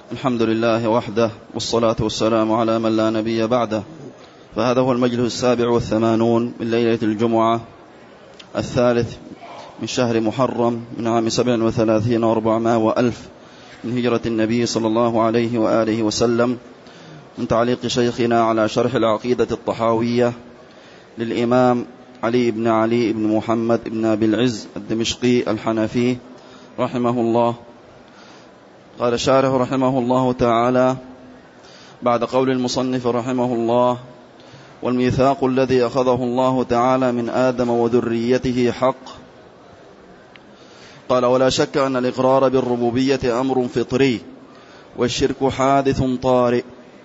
الحمد لله وحده، والصلاة والسلام على من لا نبي بعده. فهذا هو المجلس 87 من ليلة الجمعة 3 من شهر محرم من عام 37 و400 وألف من هجرة النبي صلى الله عليه وآله وسلم، من تعليق شيخنا على شرح العقيدة الطحاوية للإمام علي بن محمد بن أبي العز الدمشقي الحنفي رحمه الله. قال الشارح رحمه الله تعالى بعد قول المصنف رحمه الله: والميثاق الذي أخذه الله تعالى من آدم وذريته حق. قال: ولا شك أن الإقرار بالربوبية أمر فطري، والشرك حادث طارئ،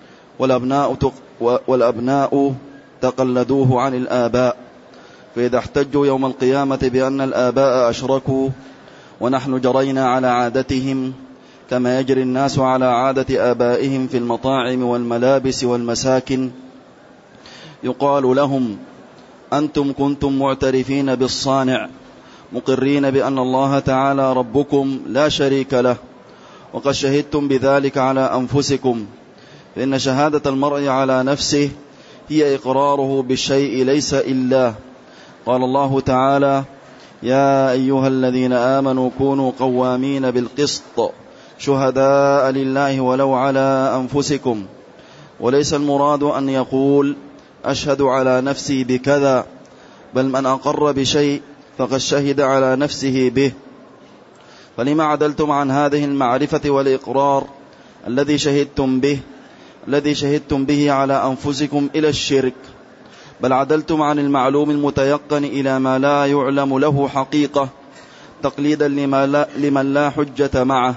والأبناء تقلدوه عن الآباء، فإذا احتجوا يوم القيامة بأن الآباء أشركوا ونحن جرينا على عادتهم كما يجري الناس على عادة آبائهم في المطاعم والملابس والمساكن، يقال لهم: أنتم كنتم معترفين بالصانع مقرين بأن الله تعالى ربكم لا شريك له، وقد شهدتم بذلك على أنفسكم، فإن شهادة المرء على نفسه هي إقراره بالشيء ليس إلا. قال الله تعالى: يا أيها الذين آمنوا كونوا قوامين بالقسط شهداء لله ولو على أنفسكم. وليس المراد أن يقول أشهد على نفسي بكذا، بل من أقر بشيء فقد شهد على نفسه به. فلما عدلتم عن هذه المعرفة والإقرار الذي شهدتم به على أنفسكم إلى الشرك، بل عدلتم عن المعلوم المتيقن إلى ما لا يعلم له حقيقة، تقليدا لمن لا حجة معه،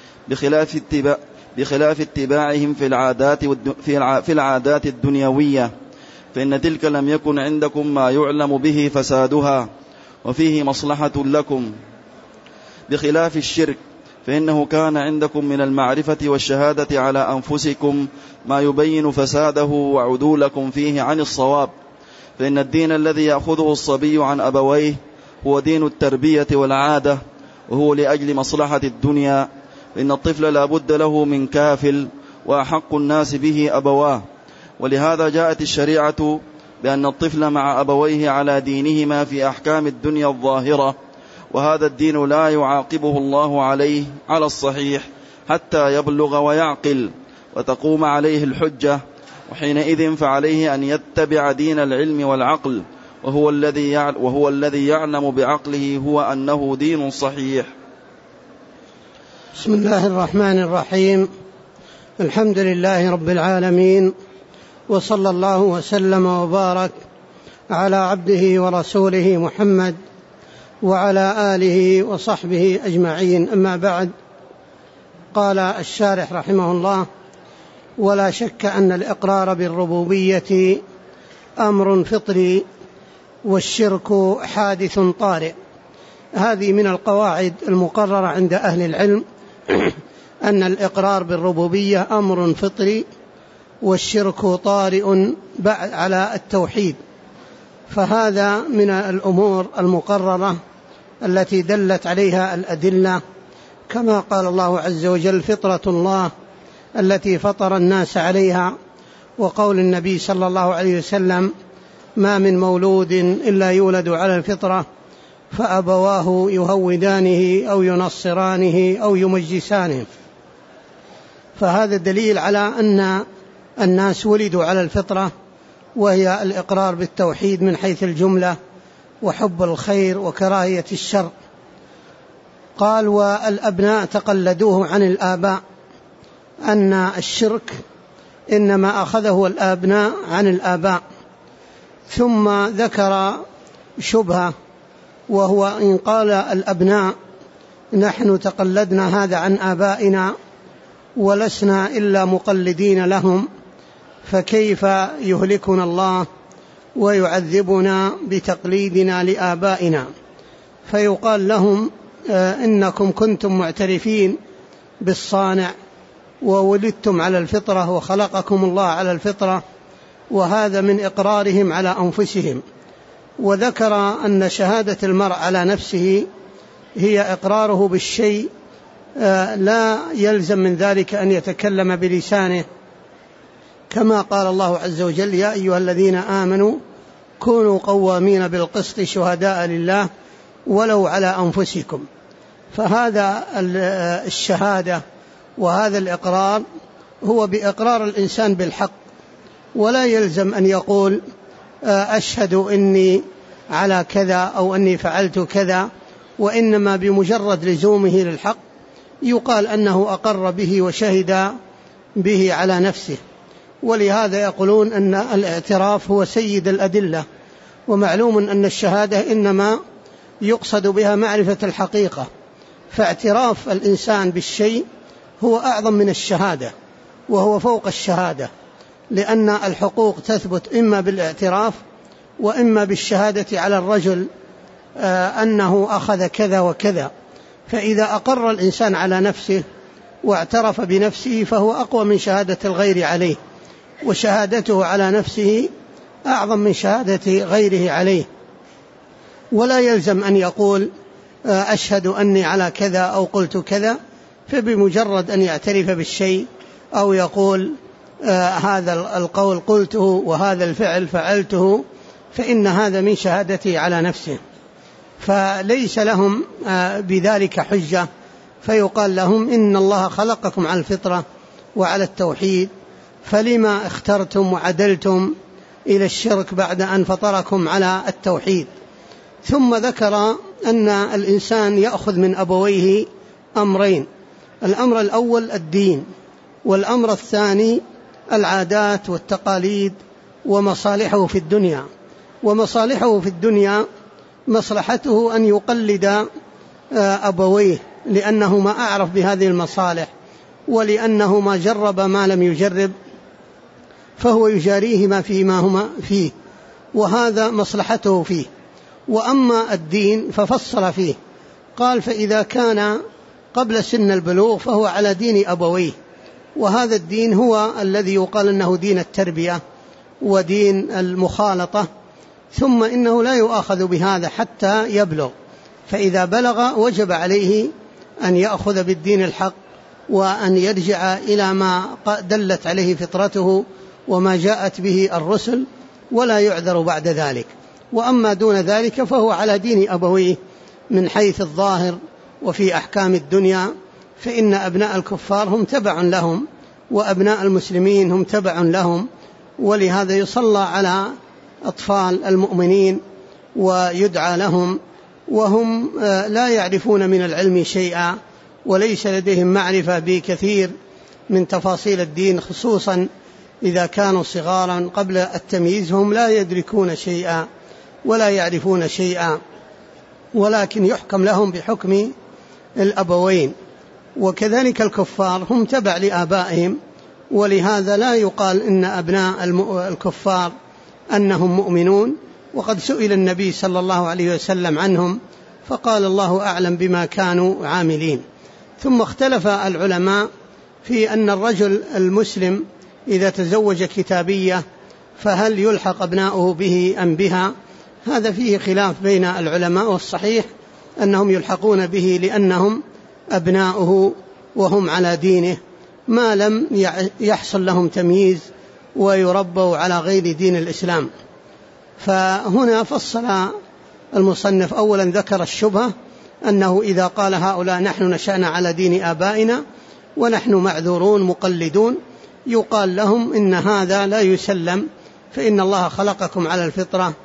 بخلاف اتباعهم في العادات الدنيوية، فإن تلك لم يكن عندكم ما يعلم به فسادها وفيه مصلحة لكم، بخلاف الشرك، فإنه كان عندكم من المعرفة والشهادة على أنفسكم ما يبين فساده وعدولكم فيه عن الصواب. فإن الدين الذي يأخذه الصبي عن أبويه هو دين التربية والعادة، وهو لأجل مصلحة الدنيا، فإن الطفل لا بد له من كافل، وأحق الناس به أبواه. ولهذا جاءت الشريعة بأن الطفل مع أبويه على دينهما في أحكام الدنيا الظاهرة، وهذا الدين لا يعاقبه الله عليه على الصحيح حتى يبلغ ويعقل وتقوم عليه الحجة، وحينئذ فعليه أن يتبع دين العلم والعقل، وهو الذي يعلم بعقله هو أنه دين صحيح. بسم الله الرحمن الرحيم. الحمد لله رب العالمين، وصلى الله وسلم وبارك على عبده ورسوله محمد وعلى آله وصحبه أجمعين. أما بعد، قال الشارح رحمه الله: ولا شك أن الإقرار بالربوبية أمر فطري، والشرك حادث طارئ. هذه من القواعد المقررة عند أهل العلم، أن الإقرار بالربوبية أمر فطري، والشرك طارئ على التوحيد. فهذا من الأمور المقررة التي دلت عليها الأدلة، كما قال الله عز وجل: فطرة الله التي فطر الناس عليها. وقول النبي صلى الله عليه وسلم: ما من مولود إلا يولد على الفطرة، فأبواه يهودانه أو ينصرانه أو يمجسانه. فهذا دليل على أن الناس ولدوا على الفطرة، وهي الإقرار بالتوحيد من حيث الجملة، وحب الخير وكراهية الشر. قال: والأبناء تقلدوه عن الآباء، أن الشرك إنما أخذه الأبناء عن الآباء. ثم ذكر شبهة، وهو إن قال الأبناء: نحن تقلدنا هذا عن آبائنا ولسنا إلا مقلدين لهم، فكيف يهلكنا الله ويعذبنا بتقليدنا لآبائنا؟ فيقال لهم: إنكم كنتم معترفين بالصانع وولدتم على الفطرة وخلقكم الله على الفطرة، وهذا من إقرارهم على أنفسهم. وذكر أن شهادة المرء على نفسه هي إقراره بالشيء لا يلزم من ذلك أن يتكلم بلسانه، كما قال الله عز وجل: يا أيها الذين آمنوا كونوا قوامين بالقسط شهداء لله ولو على أنفسكم. فهذا الشهادة وهذا الإقرار هو بإقرار الإنسان بالحق، ولا يلزم أن يقول أشهد إني على كذا أو أني فعلت كذا، وإنما بمجرد لزومه للحق يقال أنه أقر به وشهد به على نفسه. ولهذا يقولون أن الاعتراف هو سيد الأدلة، ومعلوم أن الشهادة إنما يقصد بها معرفة الحقيقة، فاعتراف الإنسان بالشيء هو أعظم من الشهادة وهو فوق الشهادة، لأن الحقوق تثبت إما بالاعتراف وإما بالشهادة على الرجل أنه أخذ كذا وكذا. فإذا أقر الإنسان على نفسه واعترف بنفسه فهو أقوى من شهادة الغير عليه، وشهادته على نفسه أعظم من شهادة غيره عليه. ولا يلزم أن يقول أشهد أني على كذا أو قلت كذا، فبمجرد أن يعترف بالشيء أو يقول هذا القول قلته وهذا الفعل فعلته، فإن هذا من شهادته على نفسه، فليس لهم بذلك حجة، فيقال لهم إن الله خلقكم على الفطرة وعلى التوحيد، فلما اخترتم وعدلتم إلى الشرك بعد أن فطركم على التوحيد. ثم ذكر أن الإنسان يأخذ من أبويه أمرين: الأمر الأول الدين، والأمر الثاني العادات والتقاليد ومصالحه في الدنيا. ومصالحه في الدنيا مصلحته أن يقلد أبويه، لأنه ما أعرف بهذه المصالح، ولأنه ما جرب ما لم يجرب، فهو يجاريه فيما هما فيه، وهذا مصلحته فيه. وأما الدين ففصل فيه، قال: فإذا كان قبل سن البلوغ فهو على دين أبويه، وهذا الدين هو الذي يقال أنه دين التربية ودين المخالطة، ثم إنه لا يؤاخذ بهذا حتى يبلغ، فإذا بلغ وجب عليه أن يأخذ بالدين الحق وأن يرجع إلى ما دلت عليه فطرته وما جاءت به الرسل، ولا يعذر بعد ذلك. وأما دون ذلك فهو على دين أبويه من حيث الظاهر وفي أحكام الدنيا، فإن أبناء الكفار هم تبع لهم وأبناء المسلمين هم تبع لهم، ولهذا يصلى على أطفال المؤمنين ويدعى لهم، وهم لا يعرفون من العلم شيئا، وليس لديهم معرفة بكثير من تفاصيل الدين، خصوصا إذا كانوا صغارا قبل التمييز، هم لا يدركون شيئا ولا يعرفون شيئا، ولكن يحكم لهم بحكم الأبوين. وكذلك الكفار هم تبع لآبائهم، ولهذا لا يقال إن أبناء الكفار أنهم مؤمنون، وقد سئل النبي صلى الله عليه وسلم عنهم فقال: الله أعلم بما كانوا عاملين. ثم اختلف العلماء في أن الرجل المسلم إذا تزوج كتابية فهل يلحق أبناؤه به أم بها؟ هذا فيه خلاف بين العلماء، والصحيح أنهم يلحقون به لأنهم أبناؤه وهم على دينه، ما لم يحصل لهم تمييز ويربوا على غير دين الإسلام. فهنا فصل المصنف: أولا ذكر الشبهة أنه إذا قال هؤلاء نحن نشأنا على دين آبائنا ونحن معذورون مقلدون، يقال لهم إن هذا لا يسلم، فإن الله خلقكم على الفطرة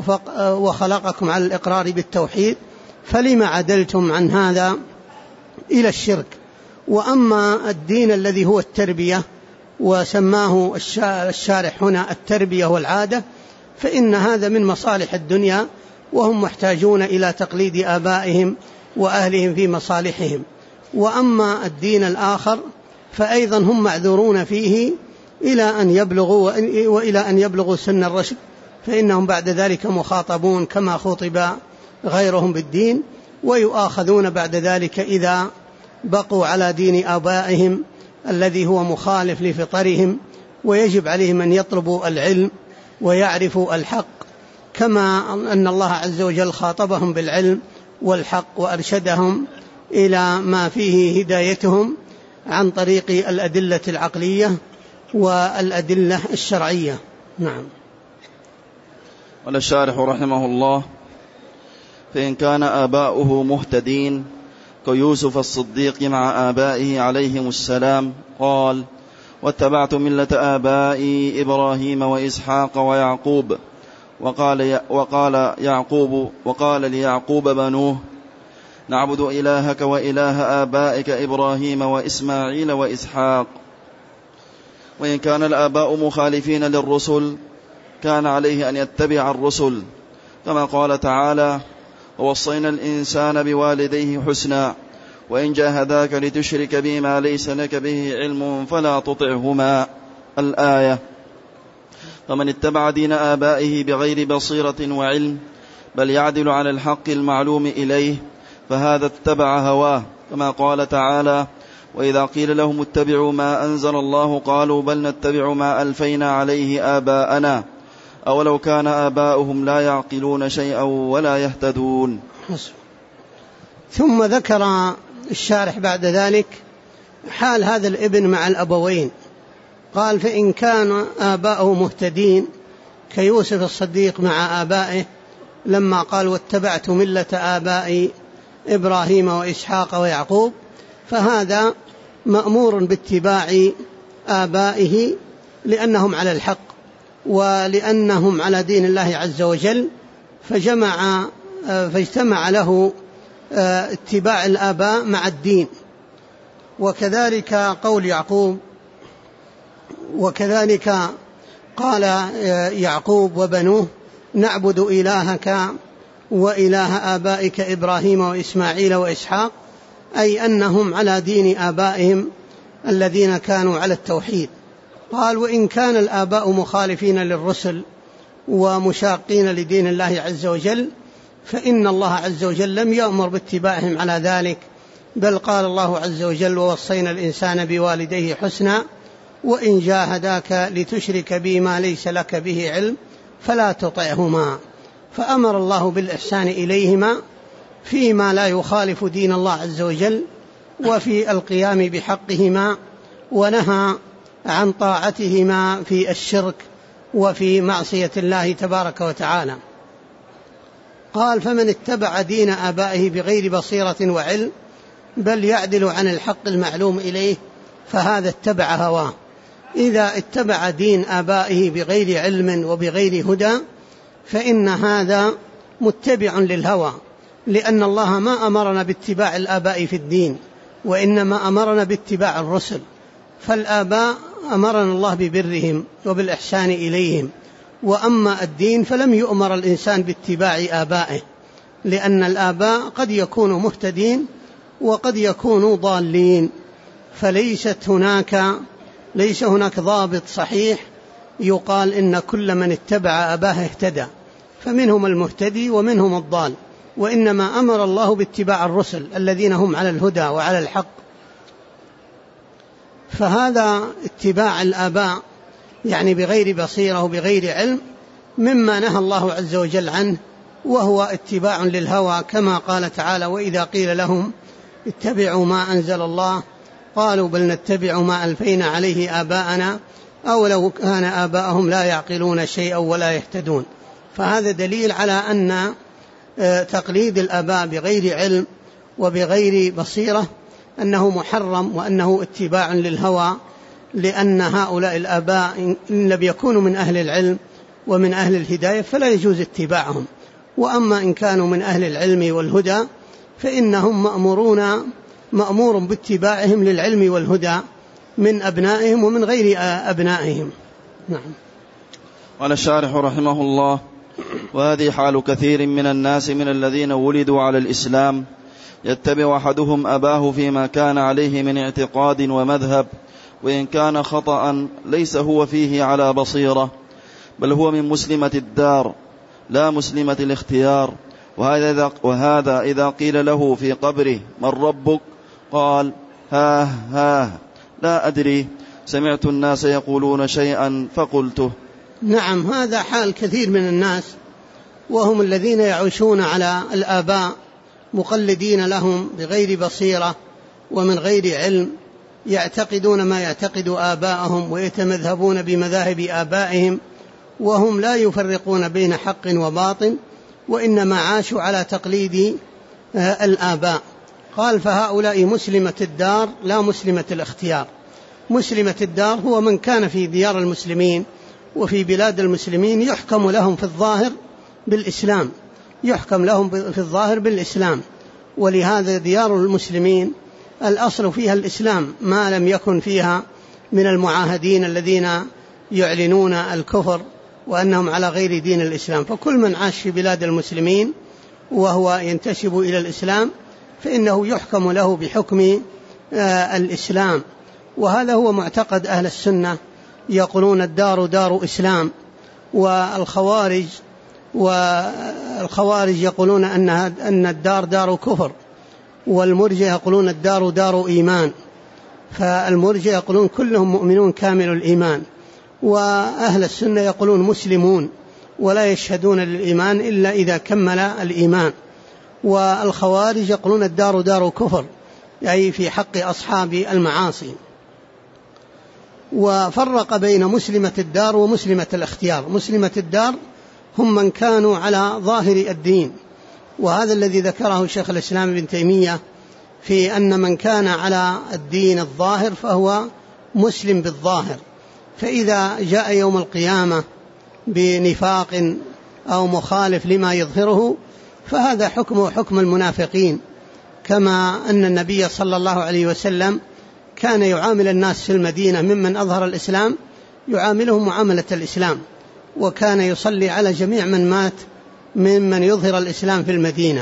وخلقكم على الإقرار بالتوحيد، فلما عدلتم عن هذا إلى الشرك. وأما الدين الذي هو التربية، وسماه الشارح هنا التربية والعادة، فإن هذا من مصالح الدنيا، وهم محتاجون إلى تقليد آبائهم وأهلهم في مصالحهم. وأما الدين الآخر فأيضا هم معذورون فيه إلى أن يبلغوا وإلى أن يبلغوا سن الرشد، فإنهم بعد ذلك مخاطبون كما خطب غيرهم بالدين، ويؤاخذون بعد ذلك إذا بقوا على دين آبائهم الذي هو مخالف لفطرهم، ويجب عليهم أن يطلبوا العلم ويعرفوا الحق، كما أن الله عز وجل خاطبهم بالعلم والحق وأرشدهم إلى ما فيه هدايتهم عن طريق الأدلة العقلية والأدلة الشرعية. نعم. قال الشارح رحمه الله: فإن كان آباؤه مهتدين كيوسف الصديق مع آبائه عليهم السلام، قال: واتبعت ملة آبائي إبراهيم وإسحاق ويعقوب. وقال ليعقوب بنوه: نعبد إلهك وإله آبائك إبراهيم وإسماعيل وإسحاق. وإن كان الآباء مخالفين للرسل كان عليه أن يتبع الرسل، كما قال تعالى: ووصينا الإنسان بوالديه حسنا وإن جاهداك لتشرك بي ما ليس لك به علم فلا تطعهما، الآية. فمن اتبع دين آبائه بغير بصيرة وعلم بل يعدل عن الحق المعلوم إليه فهذا اتبع هواه، كما قال تعالى: وإذا قيل لهم اتبعوا ما أنزل الله قالوا بل نتبع ما ألفينا عليه آباءنا أولو كان آباؤهم لا يعقلون شيئا ولا يهتدون. ثم ذكر الشارح بعد ذلك حال هذا الابن مع الأبوين، قال: فإن كان آباؤه مهتدين كيوسف الصديق مع آبائه لما قال: واتبعت ملة آبائي إبراهيم وإسحاق ويعقوب، فهذا مأمور باتباع آبائه لأنهم على الحق ولأنهم على دين الله عز وجل، فاجتمع له اتباع الآباء مع الدين. وكذلك قول يعقوب، وكذلك قال يعقوب وبنوه: نعبد إلهك وإله آبائك إبراهيم وإسماعيل وإسحاق، أي أنهم على دين آبائهم الذين كانوا على التوحيد. قال: وإن كان الآباء مخالفين للرسل ومشاقين لدين الله عز وجل فإن الله عز وجل لم يأمر باتباعهم على ذلك، بل قال الله عز وجل: ووصينا الإنسان بوالديه حسنا وإن جاهداك لتشرك بي ما ليس لك به علم فلا تطعهما. فأمر الله بالإحسان إليهما فيما لا يخالف دين الله عز وجل وفي القيام بحقهما، ونهى عن طاعتهما في الشرك وفي معصية الله تبارك وتعالى. قال: فمن اتبع دين آبائه بغير بصيرة وعلم بل يعدل عن الحق المعلوم إليه فهذا اتبع هواه. إذا اتبع دين آبائه بغير علم وبغير هدى فإن هذا متبع للهوى، لأن الله ما أمرنا باتباع الآباء في الدين، وإنما أمرنا باتباع الرسل. فالآباء أمرنا الله ببرهم وبالإحسان إليهم، وأما الدين فلم يؤمر الإنسان باتباع آبائه، لأن الآباء قد يكونوا مهتدين وقد يكونوا ضالين، ليس هناك ضابط صحيح يقال إن كل من اتبع آباه اهتدى، فمنهم المهتدي ومنهم الضال، وإنما أمر الله باتباع الرسل الذين هم على الهدى وعلى الحق. فهذا اتباع الآباء يعني بغير بصيرة وبغير علم مما نهى الله عز وجل عنه، وهو اتباع للهوى، كما قال تعالى: وإذا قيل لهم اتبعوا ما أنزل الله قالوا بل نتبع ما ألفينا عليه آباءنا أولو كان آباءهم لا يعقلون شيئا ولا يهتدون. فهذا دليل على أن تقليد الآباء بغير علم وبغير بصيرة أنه محرم وأنه اتباع للهوى، لأن هؤلاء الآباء إن لم يكونوا من أهل العلم ومن أهل الهداية فلا يجوز اتباعهم، وأما إن كانوا من أهل العلم والهدى فإنهم مأمور باتباعهم للعلم والهدى من أبنائهم ومن غير أبنائهم. نعم. قال الشارح رحمه الله: وهذه حال كثير من الناس من الذين ولدوا على الإسلام، يتبع أحدهم أباه فيما كان عليه من اعتقاد ومذهب، وإن كان خطأ ليس هو فيه على بصيرة، بل هو من مسلمة الدار لا مسلمة الاختيار. وهذا إذا قيل له في قبره من ربك قال: ها لا أدري، سمعت الناس يقولون شيئا فقلته. نعم، هذا حال كثير من الناس، وهم الذين يعيشون على الآباء مقلدين لهم بغير بصيرة ومن غير علم، يعتقدون ما يعتقد آباءهم ويتمذهبون بمذاهب آبائهم، وهم لا يفرقون بين حق وباطل، وإنما عاشوا على تقليد الآباء. قال فهؤلاء مسلمة الدار لا مسلمة الاختيار. مسلمة الدار هو من كان في ديار المسلمين وفي بلاد المسلمين يحكم لهم في الظاهر بالإسلام، يحكم لهم في الظاهر بالإسلام. ولهذا ديار المسلمين الأصل فيها الإسلام، ما لم يكن فيها من المعاهدين الذين يعلنون الكفر وأنهم على غير دين الإسلام. فكل من عاش في بلاد المسلمين وهو ينتسب إلى الإسلام فإنه يحكم له بحكم الإسلام. وهذا هو معتقد أهل السنة، يقولون الدار دار إسلام. والخوارج يقولون أن الدار دار كفر، والمرجئة يقولون الدار دار إيمان. فالمرجئة يقولون كلهم مؤمنون كامل الإيمان، وأهل السنة يقولون مسلمون ولا يشهدون للإيمان إلا إذا كمل الإيمان. والخوارج يقولون الدار دار كفر، أي في حق أصحاب المعاصي. وفرق بين مسلمة الدار ومسلمة الاختيار. مسلمة الدار هم من كانوا على ظاهر الدين، وهذا الذي ذكره شيخ الإسلام ابن تيمية في أن من كان على الدين الظاهر فهو مسلم بالظاهر، فإذا جاء يوم القيامة بنفاق أو مخالف لما يظهره فهذا حكمه حكم المنافقين، كما أن النبي صلى الله عليه وسلم كان يعامل الناس في المدينة ممن أظهر الإسلام يعاملهم معاملة الإسلام، وكان يصلي على جميع من مات ممن يظهر الإسلام في المدينة.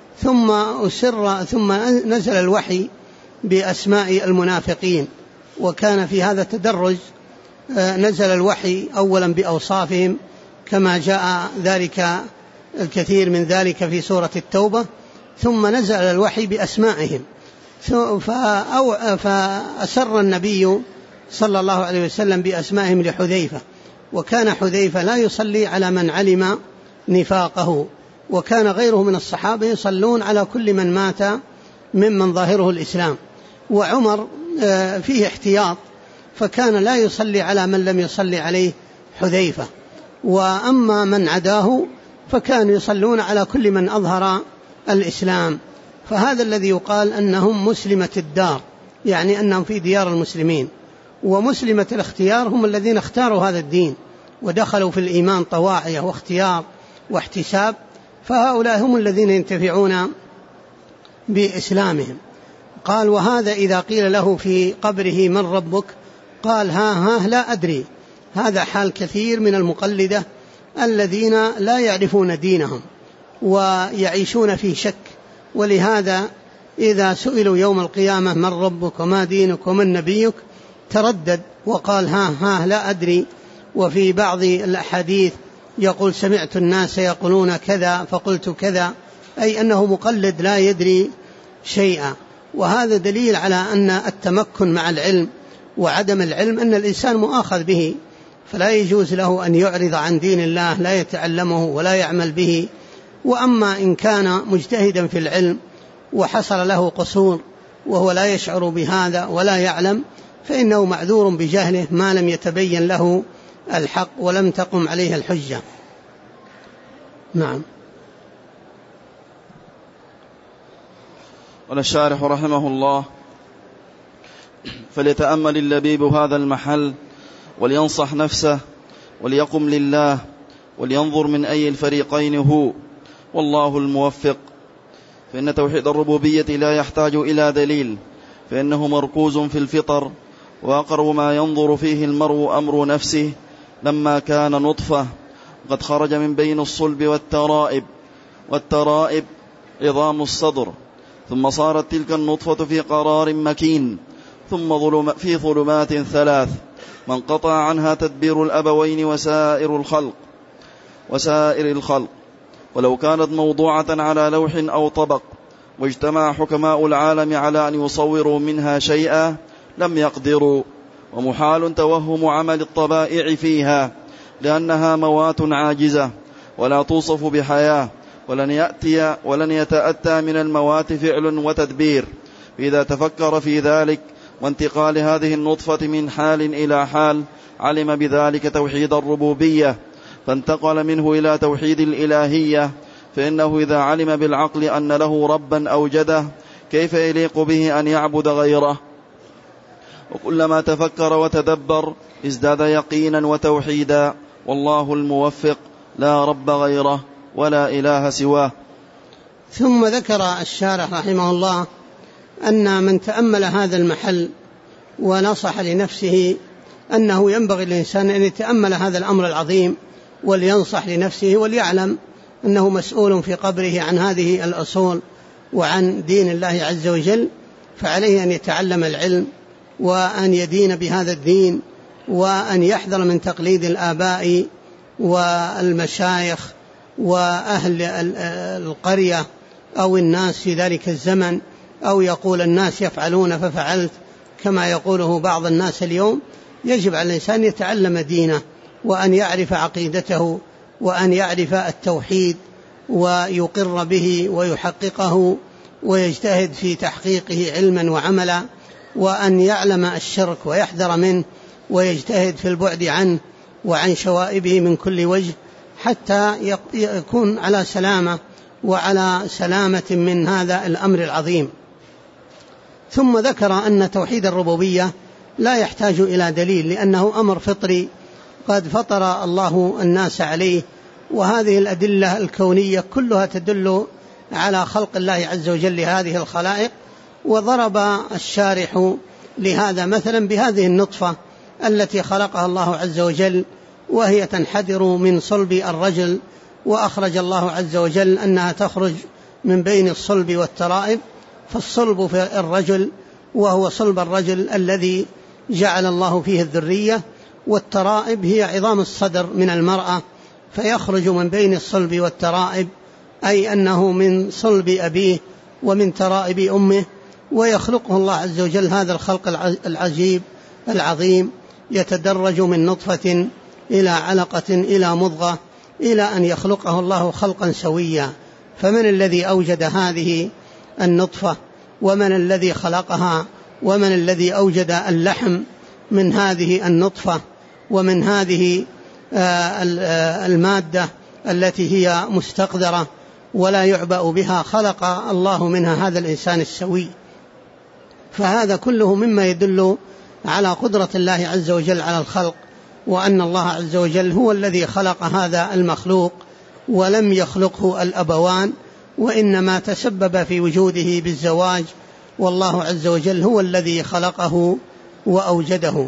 ثم نزل الوحي بأسماء المنافقين، وكان في هذا تدرج. نزل الوحي أولا بأوصافهم كما جاء ذلك الكثير من ذلك في سورة التوبة، ثم نزل الوحي بأسمائهم. فأسر النبي صلى الله عليه وسلم بأسمائهم لحذيفة، وكان حذيفة لا يصلي على من علم نفاقه، وكان غيره من الصحابة يصلون على كل من مات ممن ظاهره الإسلام. وعمر فيه احتياط، فكان لا يصلي على من لم يصلي عليه حذيفة، وأما من عداه فكانوا يصلون على كل من أظهر الإسلام. فهذا الذي يقال أنهم مسلمة الدار، يعني أنهم في ديار المسلمين. ومسلمة الاختيار هم الذين اختاروا هذا الدين ودخلوا في الإيمان طواعية واختيار واحتساب، فهؤلاء هم الذين ينتفعون بإسلامهم. قال وهذا إذا قيل له في قبره من ربك قال ها لا أدري. هذا حال كثير من المقلدة الذين لا يعرفون دينهم ويعيشون في شك، ولهذا إذا سئلوا يوم القيامة من ربك وما دينك ومن نبيك تردد وقال ها لا أدري. وفي بعض الأحاديث يقول سمعت الناس يقولون كذا فقلت كذا، أي أنه مقلد لا يدري شيئا. وهذا دليل على أن التمكن مع العلم وعدم العلم أن الإنسان مؤاخذ به، فلا يجوز له أن يعرض عن دين الله لا يتعلمه ولا يعمل به. وأما إن كان مجتهدا في العلم وحصل له قصور وهو لا يشعر بهذا ولا يعلم فإنه معذور بجهله ما لم يتبين له الحق ولم تقم عليه الحجة. نعم. قال الشارح رحمه الله فليتأمل اللبيب هذا المحل ولينصح نفسه وليقم لله ولينظر من أي الفريقين هو، والله الموفق. فإن توحيد الربوبية لا يحتاج إلى دليل، فإنه مركوز في الفطر، وأقرب ما ينظر فيه المرء أمر نفسه لما كان نطفة قد خرج من بين الصلب والترائب عظام الصدر، ثم صارت تلك النطفة في قرار مكين، ثم في ظلمات ثلاث من قطع عنها تدبير الأبوين وسائر الخلق. ولو كانت موضوعة على لوح أو طبق واجتمع حكماء العالم على أن يصوروا منها شيئا لم يقدروا، ومحال توهم عمل الطبائع فيها، لأنها موات عاجزة ولا توصف بحياة ولن يتأتى من الموات فعل وتدبير. فإذا تفكر في ذلك وانتقال هذه النطفة من حال إلى حال علم بذلك توحيد الربوبية، فانتقل منه إلى توحيد الإلهية. فإنه إذا علم بالعقل أن له ربا أوجده كيف يليق به أن يعبد غيره؟ وكلما تفكر وتدبر ازداد يقينا وتوحيدا، والله الموفق لا رب غيره ولا إله سواه. ثم ذكر الشارح رحمه الله أن من تأمل هذا المحل ونصح لنفسه أنه ينبغي للإنسان أن يتأمل هذا الأمر العظيم ولينصح لنفسه وليعلم أنه مسؤول في قبره عن هذه الأصول وعن دين الله عز وجل، فعليه أن يتعلم العلم وأن يدين بهذا الدين، وأن يحذر من تقليد الآباء والمشايخ وأهل القرية أو الناس في ذلك الزمن، أو يقول الناس يفعلون ففعلت كما يقوله بعض الناس اليوم. يجب على الإنسان يتعلم دينه وأن يعرف عقيدته وأن يعرف التوحيد ويقر به ويحققه ويجتهد في تحقيقه علما وعملا، وأن يعلم الشرك ويحذر منه ويجتهد في البعد عنه وعن شوائبه من كل وجه، حتى يكون على سلامة وعلى سلامة من هذا الأمر العظيم. ثم ذكر أن توحيد الربوبية لا يحتاج إلى دليل، لأنه أمر فطري قد فطر الله الناس عليه، وهذه الأدلة الكونية كلها تدل على خلق الله عز وجل لهذه الخلائق. وضرب الشارح لهذا مثلا بهذه النطفة التي خلقها الله عز وجل وهي تنحدر من صلب الرجل، وأخرج الله عز وجل أنها تخرج من بين الصلب والترائب. فالصلب في الرجل وهو صلب الرجل الذي جعل الله فيه الذرية، والترائب هي عظام الصدر من المرأة، فيخرج من بين الصلب والترائب، أي أنه من صلب أبيه ومن ترائب أمه. ويخلقه الله عز وجل هذا الخلق العجيب العظيم، يتدرج من نطفة إلى علقة إلى مضغة إلى أن يخلقه الله خلقا سويا. فمن الذي أوجد هذه النطفة؟ ومن الذي خلقها؟ ومن الذي أوجد اللحم من هذه النطفة ومن هذه المادة التي هي مستقذرة ولا يعبأ بها؟ خلق الله منها هذا الإنسان السوي. فهذا كله مما يدل على قدرة الله عز وجل على الخلق، وأن الله عز وجل هو الذي خلق هذا المخلوق ولم يخلقه الأبوان، وإنما تسبب في وجوده بالزواج، والله عز وجل هو الذي خلقه وأوجده.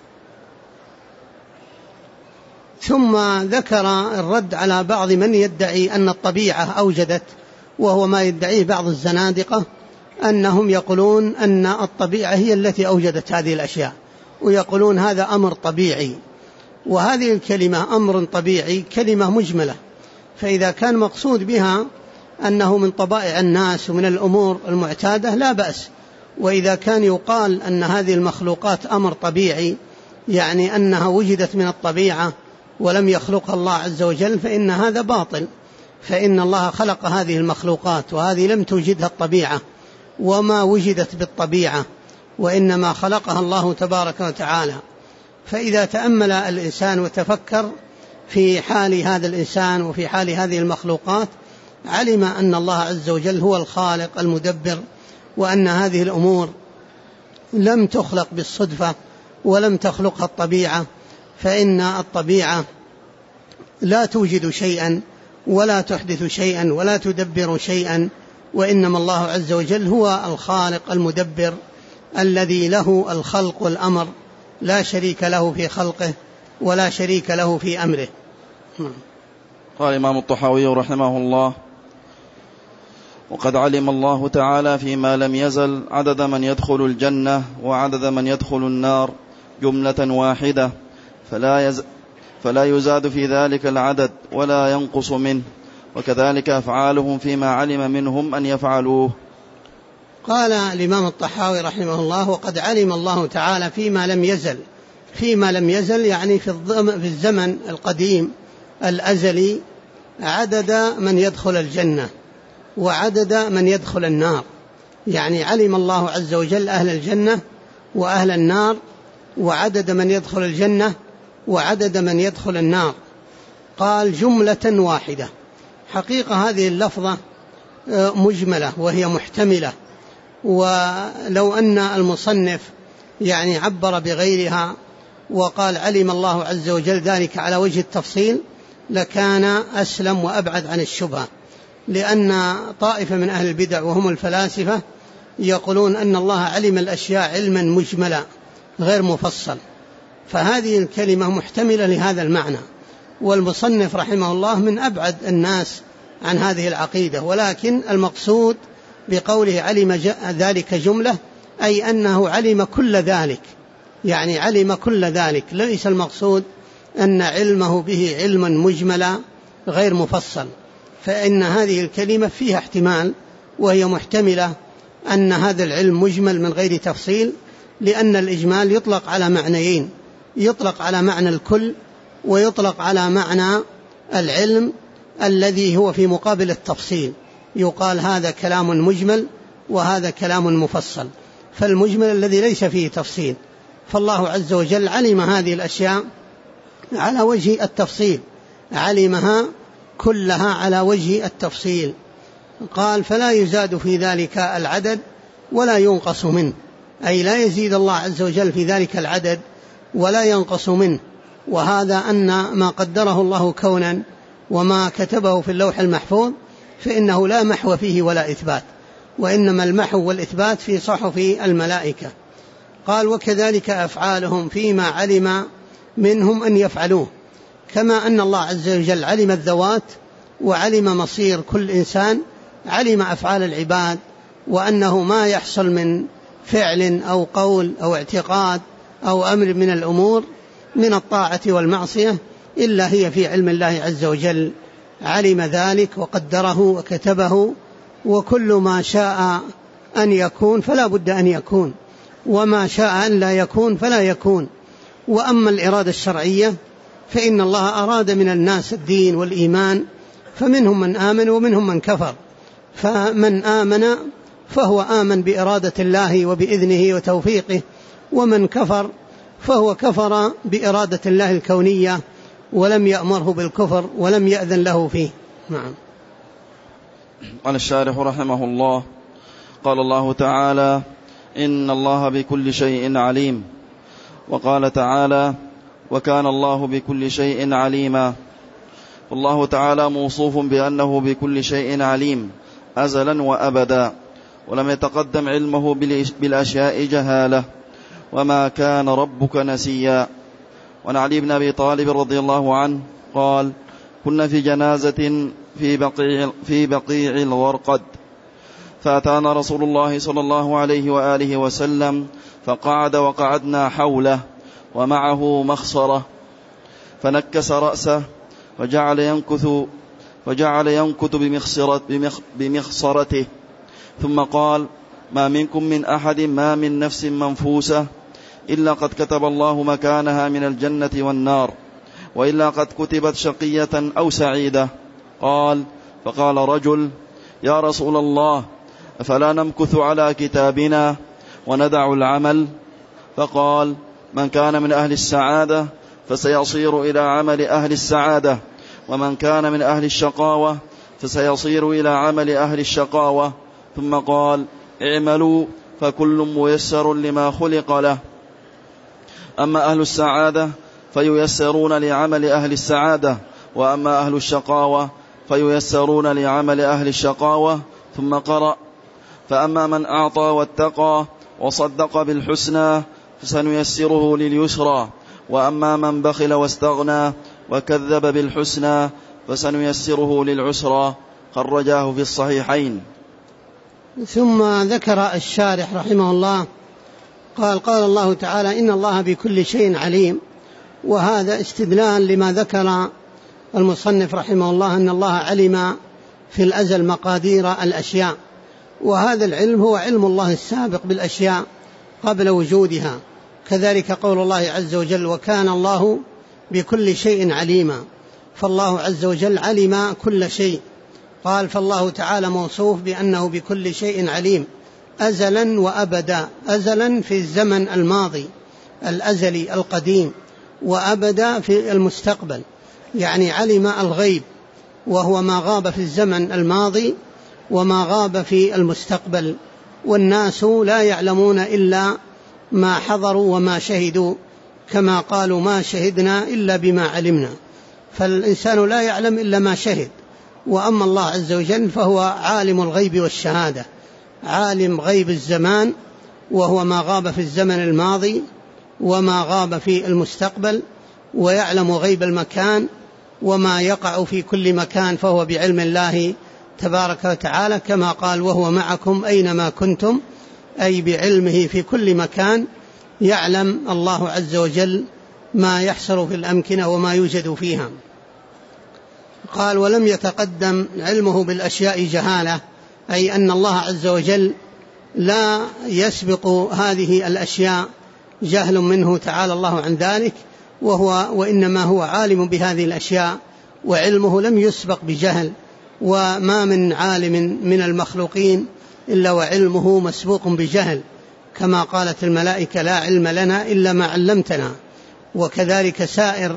ثم ذكر الرد على بعض من يدعي أن الطبيعة أوجدت، وهو ما يدعيه بعض الزنادقة، أنهم يقولون أن الطبيعة هي التي أوجدت هذه الأشياء، ويقولون هذا أمر طبيعي. وهذه الكلمة أمر طبيعي كلمة مجملة، فإذا كان مقصود بها أنه من طبائع الناس ومن الأمور المعتادة لا بأس. وإذا كان يقال أن هذه المخلوقات أمر طبيعي، يعني أنها وجدت من الطبيعة ولم يخلقها الله عز وجل، فإن هذا باطل. فإن الله خلق هذه المخلوقات، وهذه لم توجدها الطبيعة وما وجدت بالطبيعة، وإنما خلقها الله تبارك وتعالى. فإذا تأمل الإنسان وتفكر في حال هذا الإنسان وفي حال هذه المخلوقات، علم أن الله عز وجل هو الخالق المدبر، وأن هذه الأمور لم تخلق بالصدفة ولم تخلقها الطبيعة. فإن الطبيعة لا توجد شيئا ولا تحدث شيئا ولا تدبر شيئا، وإنما الله عز وجل هو الخالق المدبر الذي له الخلق والأمر، لا شريك له في خلقه ولا شريك له في أمره. قال الإمام الطحاوي رحمه الله: وقد علم الله تعالى فيما لم يزل عدد من يدخل الجنة وعدد من يدخل النار جملة واحدة، فلا يزاد في ذلك العدد ولا ينقص منه، وكذلك أفعالهم فيما علم منهم أن يفعلوه. قال الإمام الطحاوي رحمه الله: وقد علم الله تعالى فيما لم يزل. فيما لم يزل يعني في الزمن القديم الأزلي، عدد من يدخل الجنة وعدد من يدخل النار، يعني علم الله عز وجل أهل الجنة وأهل النار وعدد من يدخل الجنة وعدد من يدخل النار. قال جملة واحدة. حقيقة هذه اللفظة مجملة وهي محتملة، ولو أن المصنف يعني عبر بغيرها وقال علم الله عز وجل ذلك على وجه التفصيل لكان أسلم وأبعد عن الشبهة، لأن طائفة من أهل البدع وهم الفلاسفة يقولون أن الله علم الأشياء علما مجملا غير مفصل، فهذه الكلمة محتملة لهذا المعنى، والمصنف رحمه الله من أبعد الناس عن هذه العقيدة. ولكن المقصود بقوله علم ذلك جملة أي أنه علم كل ذلك، يعني علم كل ذلك، ليس المقصود أن علمه به علما مجملا غير مفصل، فإن هذه الكلمة فيها احتمال وهي محتملة أن هذا العلم مجمل من غير تفصيل، لأن الإجمال يطلق على معنيين، يطلق على معنى الكل ويطلق على معنى العلم الذي هو في مقابل التفصيل، يقال هذا كلام مجمل وهذا كلام مفصل. فالمجمل الذي ليس فيه تفصيل، فالله عز وجل علم هذه الأشياء على وجه التفصيل، علمها كلها على وجه التفصيل. قال فلا يزاد في ذلك العدد ولا ينقص منه، أي لا يزيد الله عز وجل في ذلك العدد ولا ينقص منه. وهذا أن ما قدره الله كونا وما كتبه في اللوح المحفوظ فإنه لا محو فيه ولا إثبات، وإنما المحو والإثبات في صحف الملائكة. قال وكذلك أفعالهم فيما علم منهم أن يفعلوه، كما أن الله عز وجل علم الذوات وعلم مصير كل إنسان، علم أفعال العباد، وأنه ما يحصل من فعل أو قول أو اعتقاد أو أمر من الأمور من الطاعة والمعصية إلا هي في علم الله عز وجل، علم ذلك وقدره وكتبه، وكل ما شاء أن يكون فلا بد أن يكون، وما شاء أن لا يكون فلا يكون. وأما الإرادة الشرعية فإن الله أراد من الناس الدين والإيمان، فمنهم من آمن ومنهم من كفر، فمن آمن فهو آمن بإرادة الله وبإذنه وتوفيقه، ومن كفر فهو كفر بإرادة الله الكونية ولم يأمره بالكفر ولم يأذن له فيه. نعم. قال الشارح رحمه الله قال الله تعالى إن الله بكل شيء عليم، وقال تعالى وكان الله بكل شيء عليما. والله تعالى موصوف بأنه بكل شيء عليم أزلا وأبدا، ولم يتقدم علمه بالأشياء جهالة، وما كان ربك نسيا. وعن علي بن أبي طالب رضي الله عنه قال كنا في جنازة في بقيع الغرقد، فأتانا رسول الله صلى الله عليه وآله وسلم فقعد وقعدنا حوله ومعه مخصرة، فنكس رأسه وجعل ينكث بمخصرته، ثم قال ما منكم من أحد ما من نفس منفوسة إلا قد كتب الله مكانها من الجنة والنار، وإلا قد كتبت شقية أو سعيدة. فقال رجل يا رسول الله أفلا نمكث على كتابنا وندع العمل؟ فقال من كان من أهل السعادة فسيصير إلى عمل أهل السعادة، ومن كان من أهل الشقاوة فسيصير إلى عمل أهل الشقاوة. ثم قال اعملوا فكل ميسر لما خلق له، أما أهل السعادة فييسرون لعمل أهل السعادة، وأما أهل الشقاوة فييسرون لعمل أهل الشقاوة. ثم قرأ فأما من أعطى واتقى وصدق بالحسنى فسنيسره لليسرى، وأما من بخل واستغنى وكذب بالحسنى فسنيسره للعسرى. خرجاه في الصحيحين. ثم ذكر الشارح رحمه الله قال الله تعالى إن الله بكل شيء عليم، وهذا استدلال لما ذكر المصنف رحمه الله أن الله علم في الأزل مقادير الأشياء، وهذا العلم هو علم الله السابق بالأشياء قبل وجودها. كذلك قول الله عز وجل وكان الله بكل شيء عليما، فالله عز وجل علم كل شيء. قال فالله تعالى موصوف بأنه بكل شيء عليم أزلا وأبدا. أزلا في الزمن الماضي الأزلي القديم، وأبدا في المستقبل، يعني علم الغيب وهو ما غاب في الزمن الماضي وما غاب في المستقبل. والناس لا يعلمون إلا ما حضروا وما شهدوا، كما قالوا ما شهدنا إلا بما علمنا. فالإنسان لا يعلم إلا ما شهد. وأما الله عز وجل فهو عالم الغيب والشهادة، عالم غيب الزمان وهو ما غاب في الزمن الماضي وما غاب في المستقبل، ويعلم غيب المكان وما يقع في كل مكان، فهو بعلم الله تبارك وتعالى، كما قال وهو معكم أينما كنتم، أي بعلمه في كل مكان يعلم الله عز وجل ما يحصل في الأمكنة وما يوجد فيها. قال ولم يتقدم علمه بالأشياء جهالة، أي أن الله عز وجل لا يسبق هذه الأشياء جهل منه تعالى الله عن ذلك، وإنما هو عالم بهذه الأشياء، وعلمه لم يسبق بجهل. وما من عالم من المخلوقين إلا وعلمه مسبوق بجهل، كما قالت الملائكة لا علم لنا إلا ما علمتنا. وكذلك سائر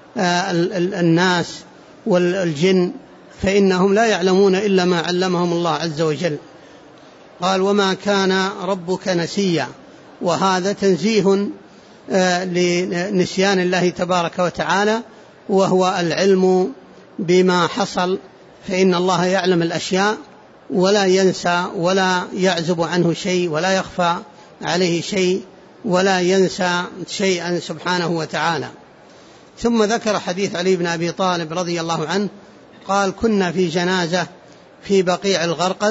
الناس والجن فإنهم لا يعلمون إلا ما علمهم الله عز وجل. قال وما كان ربك نسيا، وهذا تنزيه لنسيان الله تبارك وتعالى، وهو العلم بما حصل، فإن الله يعلم الأشياء ولا ينسى ولا يعزب عنه شيء ولا يخفى عليه شيء ولا ينسى شيئا سبحانه وتعالى. ثم ذكر حديث علي بن أبي طالب رضي الله عنه قال كنا في جنازة في بقيع الغرقد.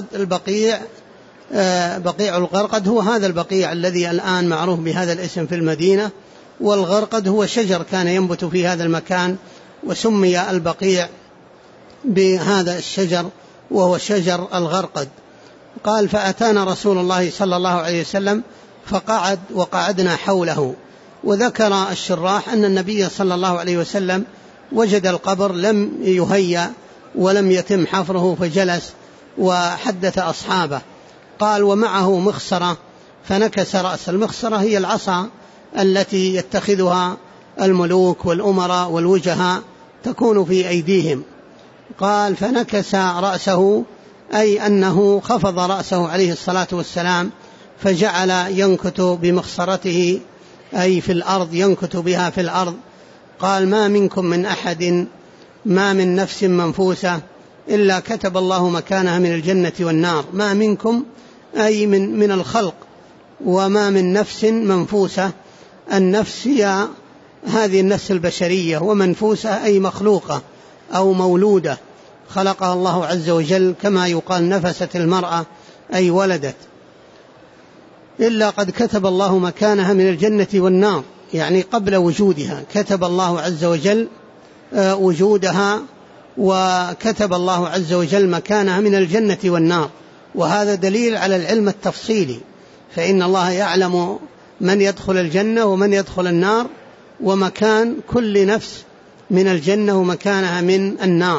بقيع الغرقد هو هذا البقيع الذي الآن معروف بهذا الاسم في المدينة، والغرقد هو شجر كان ينبت في هذا المكان، وسمي البقيع بهذا الشجر وهو شجر الغرقد. قال فأتانا رسول الله صلى الله عليه وسلم فقعد وقعدنا حوله. وذكر الشراح أن النبي صلى الله عليه وسلم وجد القبر لم يهيأ ولم يتم حفره فجلس وحدث أصحابه. قال ومعه مخصرة فنكس رأس. المخصرة هي العصا التي يتخذها الملوك والأمراء والوجهاء تكون في أيديهم. قال فنكس رأسه، أي أنه خفض رأسه عليه الصلاة والسلام، فجعل ينكت بمخصرته أي في الأرض، ينكت بها في الأرض. قال ما منكم من أحد، ما من نفس منفوسة إلا كتب الله مكانها من الجنة والنار. ما منكم أي من الخلق، وما من نفس منفوسة. النفس هي هذه النفس البشرية، ومنفوسة أي مخلوقة أو مولودة خلقها الله عز وجل، كما يقال نفست المرأة أي ولدت. إلا قد كتب الله مكانها من الجنة والنار، يعني قبل وجودها كتب الله عز وجل وجودها، وكتب الله عز وجل مكانها من الجنة والنار. وهذا دليل على العلم التفصيلي، فإن الله يعلم من يدخل الجنة ومن يدخل النار، ومكان كل نفس من الجنة ومكانها من النار.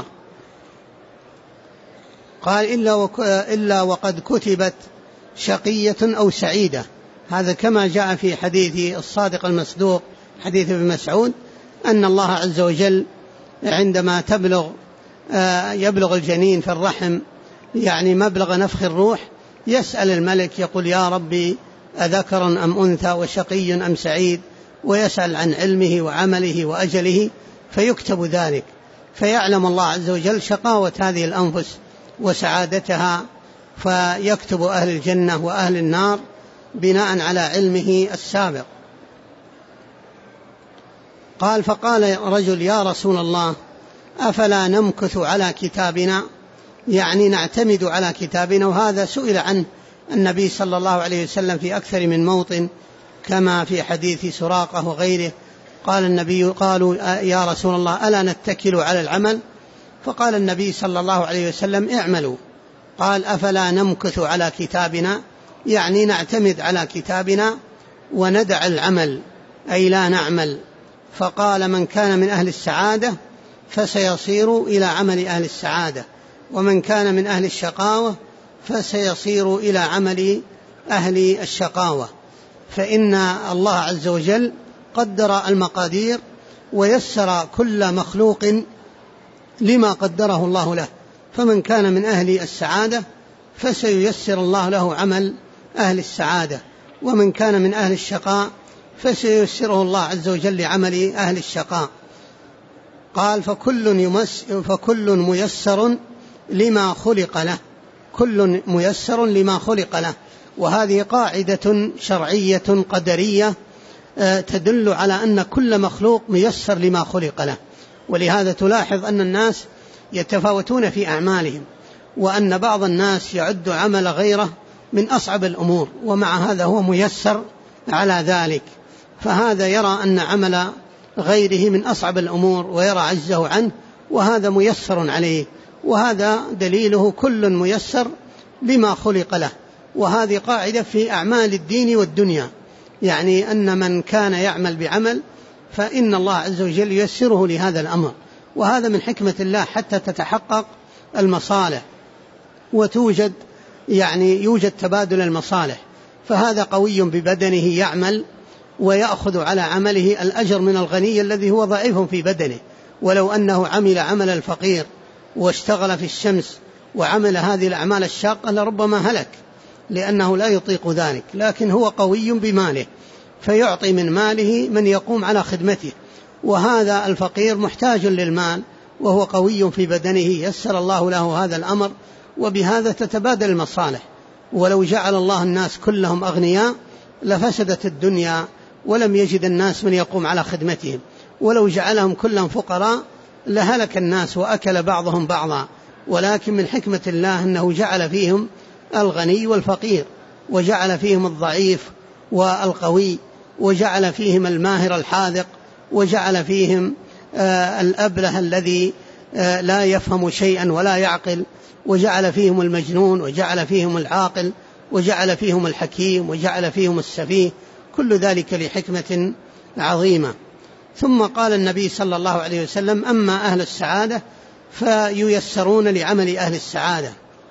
قال إلا وقد كتبت شقية أو سعيدة. هذا كما جاء في حديث الصادق المصدوق حديث ابن مسعود أن الله عز وجل عندما يبلغ الجنين في الرحم، يعني مبلغ نفخ الروح، يسأل الملك يقول يا ربي أذكر أم أنثى وشقي أم سعيد، ويسأل عن علمه وعمله وأجله فيكتب ذلك، فيعلم الله عز وجل شقاوة هذه الأنفس وسعادتها، فيكتب أهل الجنة وأهل النار بناء على علمه السابق. قال فقال رجل يا رسول الله أفلا نمكث على كتابنا، يعني نعتمد على كتابنا. وهذا سئل عنه النبي صلى الله عليه وسلم في أكثر من موطن، كما في حديث سراقة وغيره. قال النبي قالوا يا رسول الله ألا نتكل على العمل؟ فقال النبي صلى الله عليه وسلم اعملوا. قال أفلا نمكث على كتابنا، يعني نعتمد على كتابنا وندع العمل أي لا نعمل. فقال من كان من أهل السعادة فسيصير إلى عمل أهل السعادة، ومن كان من أهل الشقاوة فسيصير إلى عمل أهل الشقاوة. فإن الله عز وجل قدر المقادير ويسر كل مخلوق لما قدره الله له، فمن كان من أهل السعادة فسييسر الله له عمل أهل السعادة، ومن كان من أهل الشقاء فسييسره الله عز وجل لعمل أهل الشقاء. قال فكل ميسر لما خلق له، كل ميسر لما خلق له. وهذه قاعدة شرعية قدرية تدل على أن كل مخلوق ميسر لما خلق له. ولهذا تلاحظ أن الناس يتفاوتون في أعمالهم، وأن بعض الناس يعد عمل غيره من أصعب الأمور، ومع هذا هو ميسر على ذلك. فهذا يرى أن عمل غيره من أصعب الأمور ويرى عجزه عنه، وهذا ميسر عليه. وهذا دليله كل ميسر لما خلق له. وهذه قاعدة في أعمال الدين والدنيا، يعني أن من كان يعمل بعمل فإن الله عز وجل ييسره لهذا الأمر. وهذا من حكمة الله حتى تتحقق المصالح وتوجد يوجد تبادل المصالح. فهذا قوي ببدنه يعمل ويأخذ على عمله الأجر من الغني الذي هو ضعيف في بدنه، ولو أنه عمل عمل الفقير واشتغل في الشمس وعمل هذه الأعمال الشاقة لربما هلك، لأنه لا يطيق ذلك. لكن هو قوي بماله فيعطي من ماله من يقوم على خدمته، وهذا الفقير محتاج للمال وهو قوي في بدنه، يسر الله له هذا الأمر، وبهذا تتبادل المصالح. ولو جعل الله الناس كلهم أغنياء لفسدت الدنيا ولم يجد الناس من يقوم على خدمتهم، ولو جعلهم كلهم فقراء لهلك الناس وأكل بعضهم بعضا. ولكن من حكمة الله أنه جعل فيهم الغني والفقير، وجعل فيهم الضعيف والقوي، وجعل فيهم الماهر الحاذق، وجعل فيهم الأبله الذي لا يفهم شيئا ولا يعقل، وجعل فيهم المجنون، وجعل فيهم العاقل، وجعل فيهم الحكيم، وجعل فيهم السفيه، كل ذلك لحكمة عظيمة. ثم قال النبي صلى الله عليه وسلم: أما أهل السعادة فييسرون لعمل أهل السعادة،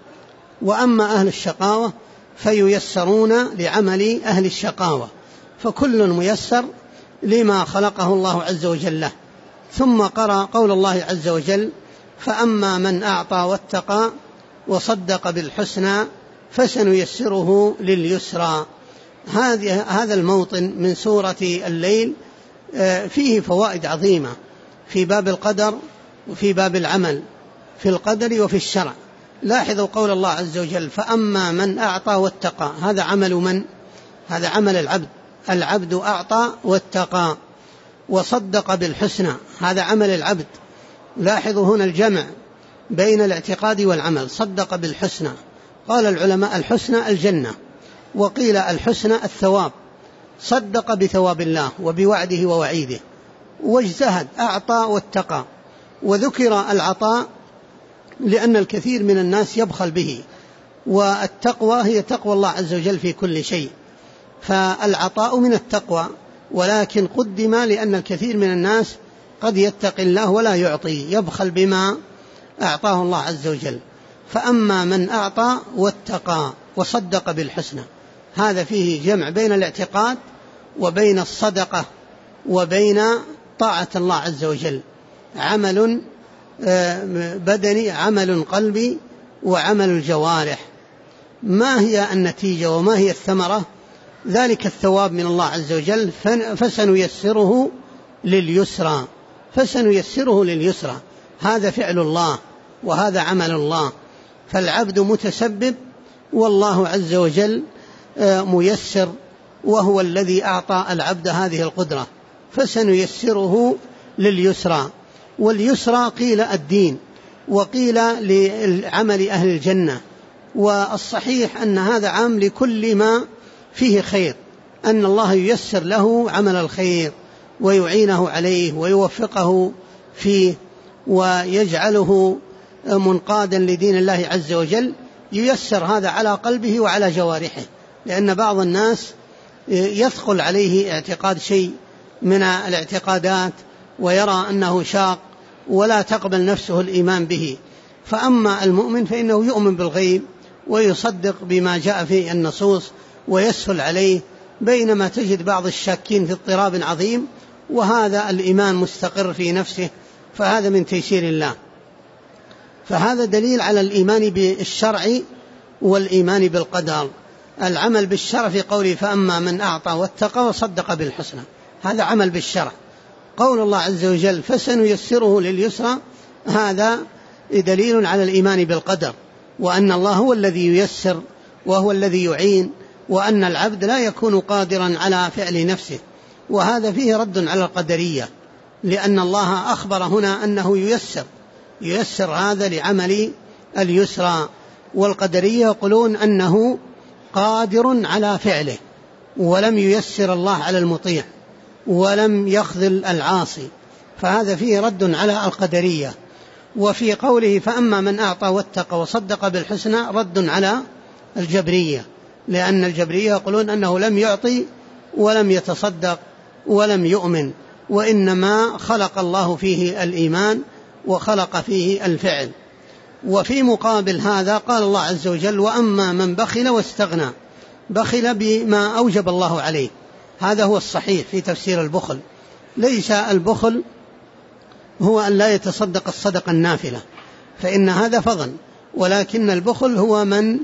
وأما أهل الشقاوة فييسرون لعمل أهل الشقاوة، فكل ميسر لما خلقه الله عز وجل له. ثم قرأ قول الله عز وجل: فأما من أعطى واتقى وصدق بالحسنى فسنيسره لليسرى. هذا الموطن من سورة الليل فيه فوائد عظيمة في باب القدر وفي باب العمل، في القدر وفي الشرع. لاحظوا قول الله عز وجل: فأما من أعطى واتقى. هذا عمل من؟ هذا عمل العبد. العبد أعطى واتقى. وصدق بالحسنى، هذا عمل العبد. لاحظوا هنا الجمع بين الاعتقاد والعمل. صدق بالحسنى، قال العلماء الحسنى الجنة، وقيل الحسنى الثواب. صدق بثواب الله وبوعده ووعيده، واجتهد، أعطى واتقى. وذكر العطاء لأن الكثير من الناس يبخل به، والتقوى هي تقوى الله عز وجل في كل شيء، فالعطاء من التقوى، ولكن قدم لأن الكثير من الناس قد يتقي الله ولا يعطي، يبخل بما أعطاه الله عز وجل. فأما من أعطى واتقى وصدق بالحسنى، هذا فيه جمع بين الاعتقاد وبين الصدقة وبين طاعة الله عز وجل. عمل بدني، عمل قلبي، وعمل الجوارح. ما هي النتيجة وما هي الثمرة؟ ذلك الثواب من الله عز وجل. فسنيسره لليسرى، فسنيسره لليسرى. هذا فعل الله وهذا عمل الله، فالعبد متسبب والله عز وجل ميسر، وهو الذي أعطى العبد هذه القدرة. فسنيسره لليسرى. واليسرى قيل الدين، وقيل لعمل أهل الجنة. والصحيح أن هذا عام لكل ما فيه خير، أن الله ييسر له عمل الخير ويعينه عليه ويوفقه فيه ويجعله منقادا لدين الله عز وجل. ييسر هذا على قلبه وعلى جوارحه، لأن بعض الناس يثقل عليه اعتقاد شيء من الاعتقادات ويرى أنه شاق ولا تقبل نفسه الإيمان به. فأما المؤمن فإنه يؤمن بالغيب ويصدق بما جاء في النصوص ويسهل عليه، بينما تجد بعض الشاكين في اضطراب عظيم، وهذا الإيمان مستقر في نفسه، فهذا من تيسير الله. فهذا دليل على الإيمان بالشرع والإيمان بالقدر. العمل بالشرع في قوله فأما من أعطى واتقى وصدق بالحسنى، هذا عمل بالشرع. قول الله عز وجل فسنيسره لليسرى، هذا دليل على الإيمان بالقدر، وأن الله هو الذي ييسر وهو الذي يعين، وأن العبد لا يكون قادرا على فعل نفسه. وهذا فيه رد على القدرية، لأن الله أخبر هنا أنه ييسر هذا لعمل اليسرى، والقدرية يقولون أنه قادر على فعله، ولم ييسر الله على المطيع ولم يخذل العاصي، فهذا فيه رد على القدرية. وفي قوله فأما من أعطى واتقى وصدق بالحسنى رد على الجبرية، لأن الجبرية يقولون أنه لم يعطي ولم يتصدق ولم يؤمن، وإنما خلق الله فيه الإيمان وخلق فيه الفعل. وفي مقابل هذا قال الله عز وجل وأما من بخل واستغنى، بخل بما أوجب الله عليه. هذا هو الصحيح في تفسير البخل. ليس البخل هو أن لا يتصدق الصدقة النافلة، فإن هذا فضل، ولكن البخل هو من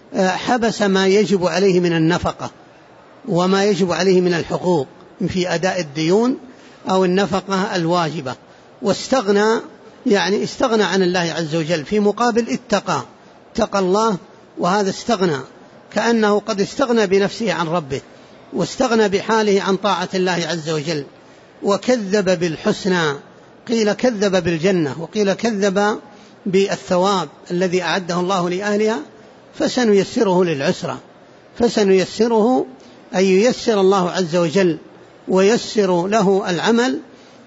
حبس ما يجب عليه من النفقة وما يجب عليه من الحقوق في أداء الديون أو النفقة الواجبة، واستغنى يعني استغنى عن الله عز وجل، في مقابل اتقى الله، وهذا استغنى كأنه قد استغنى بنفسه عن ربه، واستغنى بحاله عن طاعة الله عز وجل. وكذب بالحسنى، قيل كذب بالجنة، وقيل كذب بالثواب الذي أعده الله لأهلها، فسنيسره للعسرى. فسنيسره أي ييسر الله عز وجل ويسر له العمل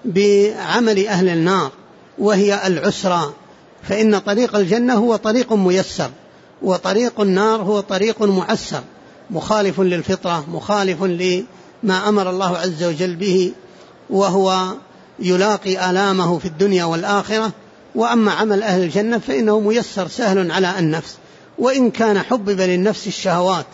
بعمل أهل النار، وهي العسرى. فإن طريق الجنة هو طريق ميسر، وطريق النار هو طريق معسر، مخالف للفطرة، مخالف لما أمر الله عز وجل به، وهو يلاقي آلامه في الدنيا والآخرة. وأما عمل أهل الجنة فإنه ميسر سهل على النفس، وإن كان حبب للنفس الشهوات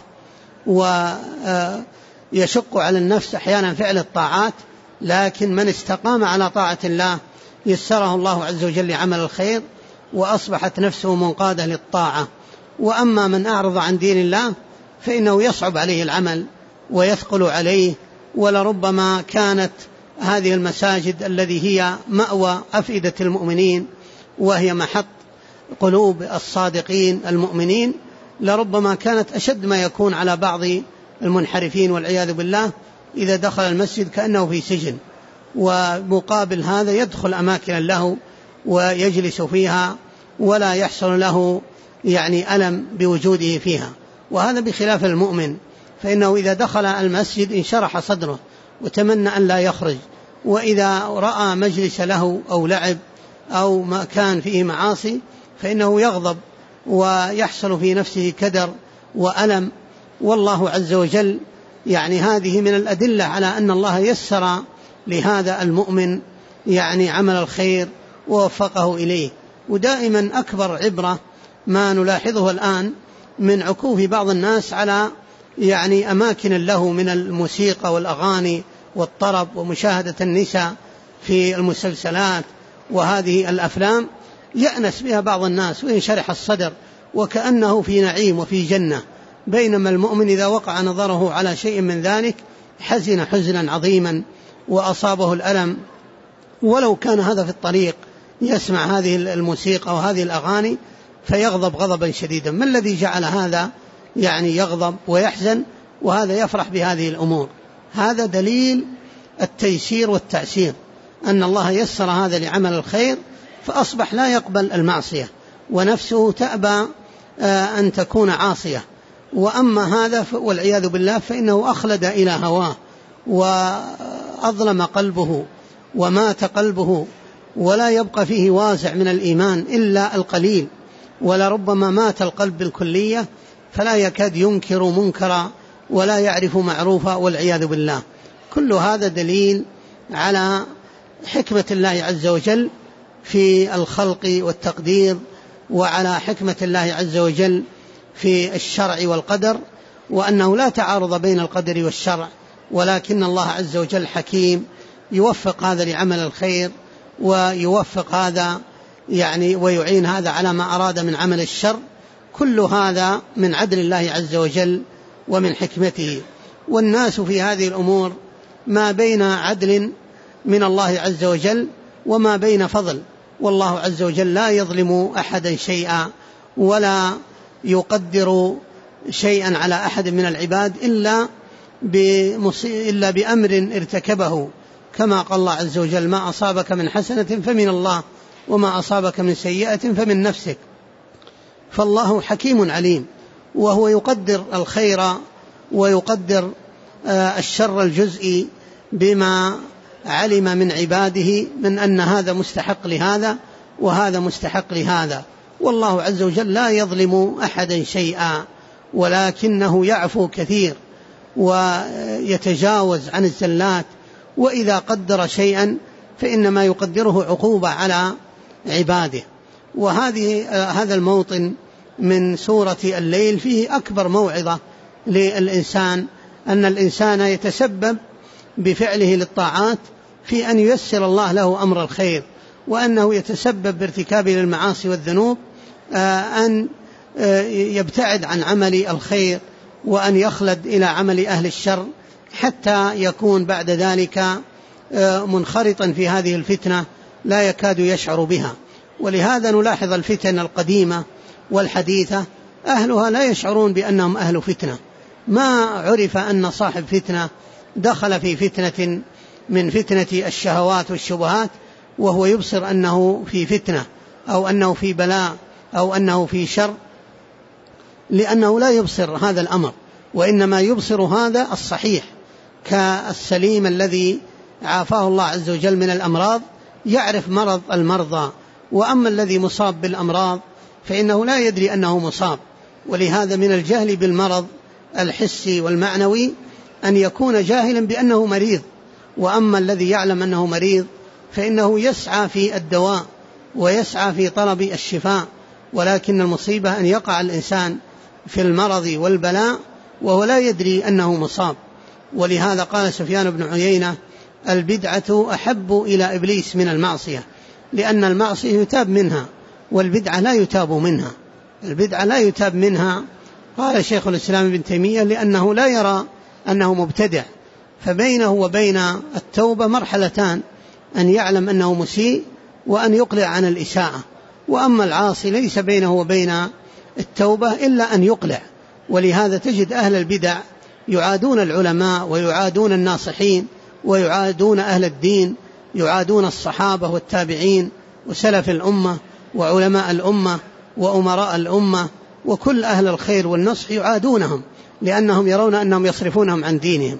ويشق على النفس أحيانا فعل الطاعات، لكن من استقام على طاعة الله يسره الله عز وجل لعمل الخير، وأصبحت نفسه منقادة للطاعة. وأما من أعرض عن دين الله فإنه يصعب عليه العمل ويثقل عليه، ولربما كانت هذه المساجد التي هي مأوى أفئدة المؤمنين وهي محط قلوب الصادقين المؤمنين، لربما كانت أشد ما يكون على بعض المنحرفين والعياذ بالله، إذا دخل المسجد كأنه في سجن، ومقابل هذا يدخل أماكن له ويجلس فيها ولا يحصل له يعني ألم بوجوده فيها. وهذا بخلاف المؤمن، فإنه إذا دخل المسجد انشرح صدره وتمنى أن لا يخرج، وإذا رأى مجلس له أو لعب أو ما كان فيه معاصي فإنه يغضب ويحصل في نفسه كدر وألم. والله عز وجل يعني هذه من الأدلة على أن الله يسر لهذا المؤمن يعني عمل الخير ووفقه إليه. ودائما أكبر عبرة ما نلاحظه الآن من عكوف بعض الناس على يعني أماكن له من الموسيقى والأغاني والطرب ومشاهدة النساء في المسلسلات وهذه الأفلام، يأنس بها بعض الناس وينشرح الصدر وكأنه في نعيم وفي جنة، بينما المؤمن إذا وقع نظره على شيء من ذلك حزن حزنا عظيما وأصابه الألم، ولو كان هذا في الطريق يسمع هذه الموسيقى وهذه الأغاني فيغضب غضبا شديدا. ما الذي جعل هذا يعني يغضب ويحزن وهذا يفرح بهذه الأمور؟ هذا دليل التيسير والتأسير، أن الله يسر هذا لعمل الخير، فأصبح لا يقبل المعصية ونفسه تأبى أن تكون عاصية. وأما هذا والعياذ بالله فإنه أخلد إلى هواه وأظلم قلبه ومات قلبه، ولا يبقى فيه وازع من الإيمان إلا القليل، ولربما مات القلب بالكلية فلا يكاد ينكر منكرا ولا يعرف معروفا والعياذ بالله. كل هذا دليل على حكمة الله عز وجل في الخلق والتقدير وعلى حكمة الله عز وجل في الشرع والقدر، وأنه لا تعارض بين القدر والشرع، ولكن الله عز وجل حكيم يوفق هذا لعمل الخير ويوفق هذا ويعين هذا على ما أراد من عمل الشر. كل هذا من عدل الله عز وجل ومن حكمته. والناس في هذه الأمور ما بين عدل من الله عز وجل وما بين فضل، والله عز وجل لا يظلم أحدا شيئا ولا يقدر شيئا على أحد من العباد إلا بأمر ارتكبه، كما قال الله عز وجل: ما أصابك من حسنة فمن الله وما أصابك من سيئة فمن نفسك. فالله حكيم عليم، وهو يقدر الخير ويقدر الشر الجزئي بما علم من عباده من أن هذا مستحق لهذا وهذا مستحق لهذا. والله عز وجل لا يظلم أحدا شيئا، ولكنه يعفو كثير ويتجاوز عن الزلات، وإذا قدر شيئا فإنما يقدره عقوبة على عباده. هذا الموطن من سورة الليل فيه أكبر موعظة للإنسان، أن الإنسان يتسبب بفعله للطاعات في أن ييسر الله له أمر الخير، وأنه يتسبب بارتكابه للمعاصي والذنوب أن يبتعد عن عمل الخير وأن يخلد إلى عمل أهل الشر، حتى يكون بعد ذلك منخرطا في هذه الفتنة لا يكاد يشعر بها. ولهذا نلاحظ الفتن القديمة والحديثة أهلها لا يشعرون بأنهم أهل فتنة. ما عرف أن صاحب فتنة دخل في فتنة من فتنة الشهوات والشبهات وهو يبصر أنه في فتنة أو أنه في بلاء أو أنه في شر، لأنه لا يبصر هذا الأمر، وإنما يبصر هذا الصحيح كالسليم الذي عافاه الله عز وجل من الأمراض، يعرف مرض المرضى. وأما الذي مصاب بالأمراض فإنه لا يدري أنه مصاب. ولهذا من الجهل بالمرض الحسي والمعنوي أن يكون جاهلا بأنه مريض. وأما الذي يعلم أنه مريض فإنه يسعى في الدواء ويسعى في طلب الشفاء، ولكن المصيبة أن يقع الإنسان في المرض والبلاء وهو لا يدري أنه مصاب. ولهذا قال سفيان بن عيينة: البدعة أحب إلى إبليس من المعصية، لأن المعصية يتاب منها والبدعة لا يتاب منها. البدعة لا يتاب منها، قال شيخ الإسلام ابن تيمية، لأنه لا يرى أنه مبتدع، فبينه وبين التوبة مرحلتان: أن يعلم أنه مسيء وأن يقلع عن الإساءة. وأما العاصي ليس بينه وبين التوبة إلا أن يقلع. ولهذا تجد أهل البدع يعادون العلماء ويعادون الناصحين ويعادون أهل الدين، يعادون الصحابة والتابعين وسلف الأمة وعلماء الأمة وأمراء الأمة وكل أهل الخير والنصح يعادونهم، لأنهم يرون أنهم يصرفونهم عن دينهم.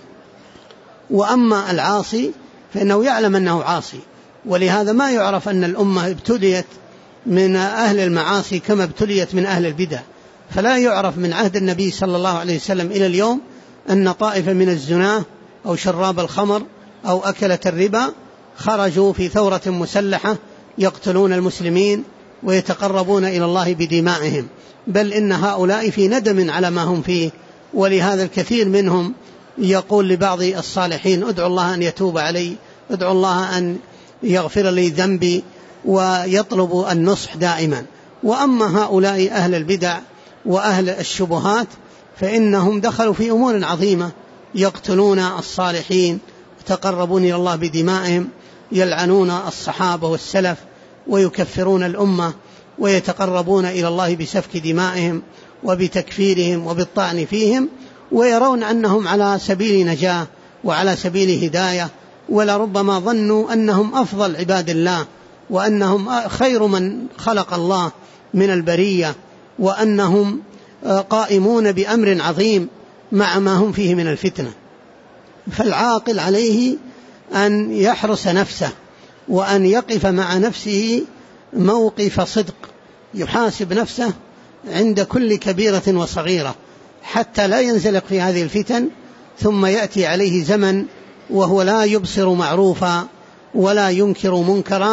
وأما العاصي فإنه يعلم أنه عاصي، ولهذا ما يعرف أن الأمة ابتليت من أهل المعاصي كما ابتليت من أهل البدع. فلا يعرف من عهد النبي صلى الله عليه وسلم إلى اليوم أن طائفة من الزناه أو شراب الخمر أو أكلة الربا خرجوا في ثورة مسلحة يقتلون المسلمين ويتقربون إلى الله بدمائهم، بل إن هؤلاء في ندم على ما هم فيه. ولهذا الكثير منهم يقول لبعض الصالحين: ادعوا الله أن يتوب علي، ادعوا الله أن يغفر لي ذنبي، ويطلب النصح دائما. وأما هؤلاء أهل البدع وأهل الشبهات فإنهم دخلوا في أمور عظيمة، يقتلون الصالحين يتقربون إلى الله بدمائهم، يلعنون الصحابة والسلف ويكفرون الأمة ويتقربون إلى الله بسفك دمائهم وبتكفيرهم وبالطعن فيهم، ويرون أنهم على سبيل نجاة وعلى سبيل هداية، ولربما ظنوا أنهم أفضل عباد الله وأنهم خير من خلق الله من البرية، وأنهم قائمون بأمر عظيم مع ما هم فيه من الفتنة. فالعاقل عليه أن يحرس نفسه وأن يقف مع نفسه موقف صدق، يحاسب نفسه عند كل كبيرة وصغيرة حتى لا ينزلق في هذه الفتن، ثم يأتي عليه زمن وهو لا يبصر معروفا ولا ينكر منكرا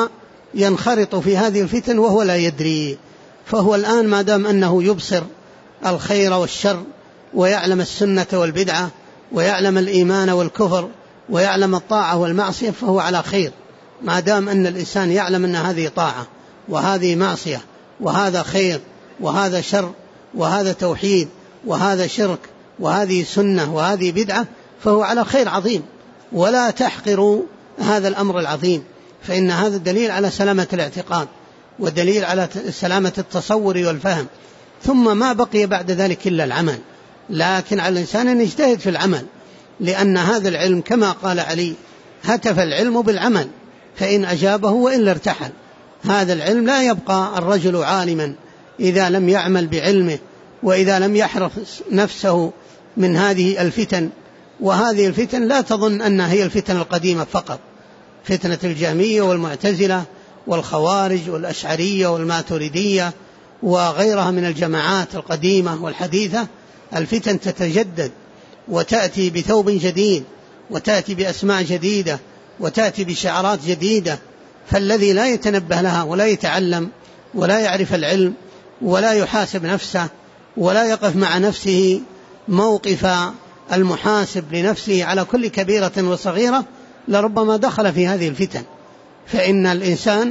ينخرط في هذه الفتن وهو لا يدري. فهو الآن ما دام أنه يبصر الخير والشر ويعلم السنة والبدعة ويعلم الإيمان والكفر ويعلم الطاعة والمعصية فهو على خير. ما دام أن الإنسان يعلم أن هذه طاعة وهذه معصية وهذا خير وهذا شر وهذا توحيد وهذا شرك وهذه سنة وهذه بدعة فهو على خير عظيم. ولا تحقروا هذا الأمر العظيم، فإن هذا دليل على سلامة الاعتقاد ودليل على سلامة التصور والفهم. ثم ما بقي بعد ذلك إلا العمل، لكن على الإنسان أن يجتهد في العمل، لأن هذا العلم كما قال علي هتف العلم بالعمل فإن أجابه وإلا ارتحل. هذا العلم لا يبقى الرجل عالما إذا لم يعمل بعلمه وإذا لم يحرص نفسه من هذه الفتن. وهذه الفتن لا تظن أنها هي الفتن القديمة فقط، فتنة الجهمية والمعتزلة والخوارج والأشعرية والماتريدية وغيرها من الجماعات القديمة والحديثة. الفتن تتجدد وتأتي بثوب جديد وتأتي بأسماء جديدة وتأتي بشعارات جديدة، فالذي لا يتنبه لها ولا يتعلم ولا يعرف العلم ولا يحاسب نفسه ولا يقف مع نفسه موقف المحاسب لنفسه على كل كبيرة وصغيرة لربما دخل في هذه الفتن. فإن الإنسان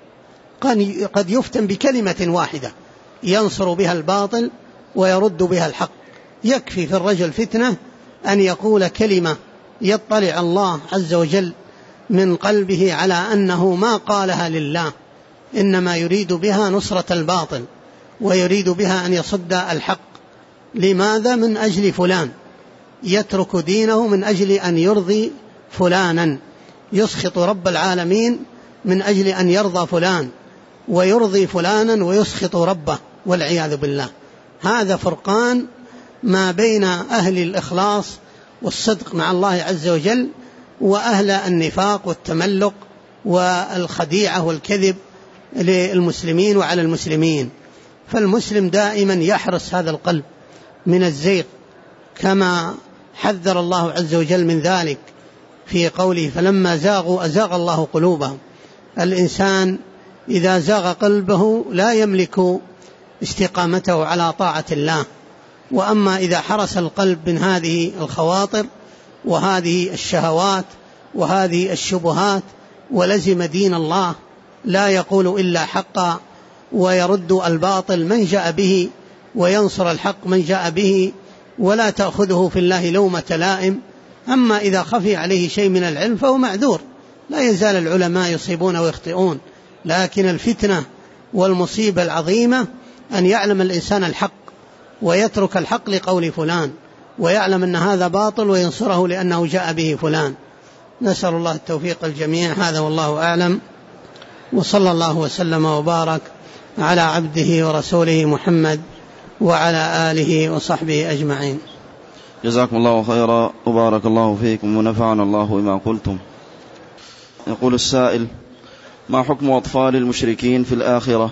قد يفتن بكلمة واحدة ينصر بها الباطل ويرد بها الحق. يكفي في الرجل فتنة أن يقول كلمة يطلع الله عز وجل من قلبه على أنه ما قالها لله، إنما يريد بها نصرة الباطل ويريد بها أن يصد الحق. لماذا؟ من أجل فلان، يترك دينه من أجل أن يرضي فلانا، يسخط رب العالمين من أجل أن يرضى فلان، ويرضي فلانا ويسخط ربه والعياذ بالله. هذا فرقان ما بين أهل الإخلاص والصدق مع الله عز وجل وأهل النفاق والتملق والخديعة والكذب للمسلمين وعلى المسلمين. فالمسلم دائما يحرص هذا القلب من الزيغ، كما حذر الله عز وجل من ذلك في قوله فلما زاغوا أزاغ الله قلوبهم. الإنسان إذا زاغ قلبه لا يملك استقامته على طاعة الله. وأما إذا حرس القلب من هذه الخواطر وهذه الشهوات وهذه الشبهات ولزم دين الله لا يقول إلا حقا ويرد الباطل من جاء به وينصر الحق من جاء به ولا تأخذه في الله لومة لائم. أما إذا خفي عليه شيء من العلم فهو معذور، لا يزال العلماء يصيبون ويخطئون، لكن الفتنة والمصيبة العظيمة أن يعلم الإنسان الحق ويترك الحق لقول فلان، ويعلم أن هذا باطل وينصره لأنه جاء به فلان. نسأل الله التوفيق الجميع. هذا والله أعلم، وصلى الله وسلم وبارك على عبده ورسوله محمد وعلى آله وصحبه أجمعين. جزاكم الله خيرا وبارك الله فيكم ونفعنا الله بما قلتم. يقول السائل: ما حكم أطفال المشركين في الآخرة؟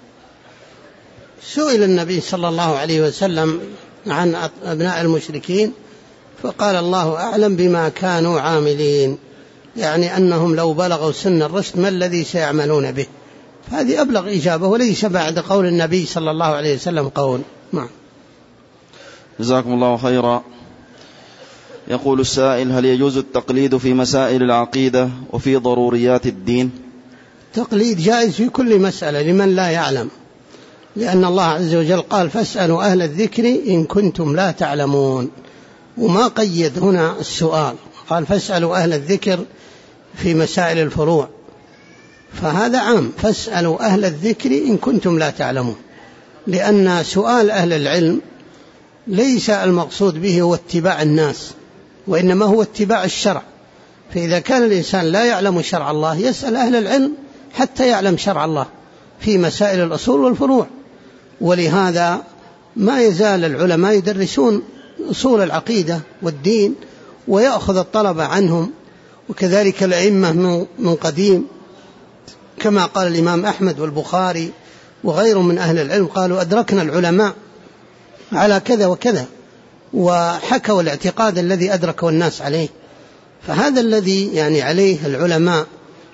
سئل النبي صلى الله عليه وسلم عن أبناء المشركين فقال الله أعلم بما كانوا عاملين، يعني أنهم لو بلغوا سن الرشد ما الذي سيعملون به. هذه أبلغ إجابة، وليس بعد قول النبي صلى الله عليه وسلم قول. نعم. جزاكم الله خيرا. يقول السائل: هل يجوز التقليد في مسائل العقيدة وفي ضروريات الدين؟ تقليد جائز في كل مسألة لمن لا يعلم، لأن الله عز وجل قال فاسألوا أهل الذكر إن كنتم لا تعلمون، وما قيد هنا السؤال، قال فاسألوا أهل الذكر في مسائل الفروع، فهذا عام، فاسألوا أهل الذكر إن كنتم لا تعلمون، لأن سؤال أهل العلم ليس المقصود به هو اتباع الناس، وإنما هو اتباع الشرع. فإذا كان الإنسان لا يعلم شرع الله يسأل أهل العلم حتى يعلم شرع الله في مسائل الأصول والفروع. ولهذا ما يزال العلماء يدرسون أصول العقيدة والدين ويأخذ الطلبة عنهم، وكذلك الأئمة من قديم، كما قال الإمام أحمد والبخاري وغيرهم من أهل العلم قالوا أدركنا العلماء على كذا وكذا، وحكوا الاعتقاد الذي أدركه الناس عليه. فهذا الذي يعني عليه العلماء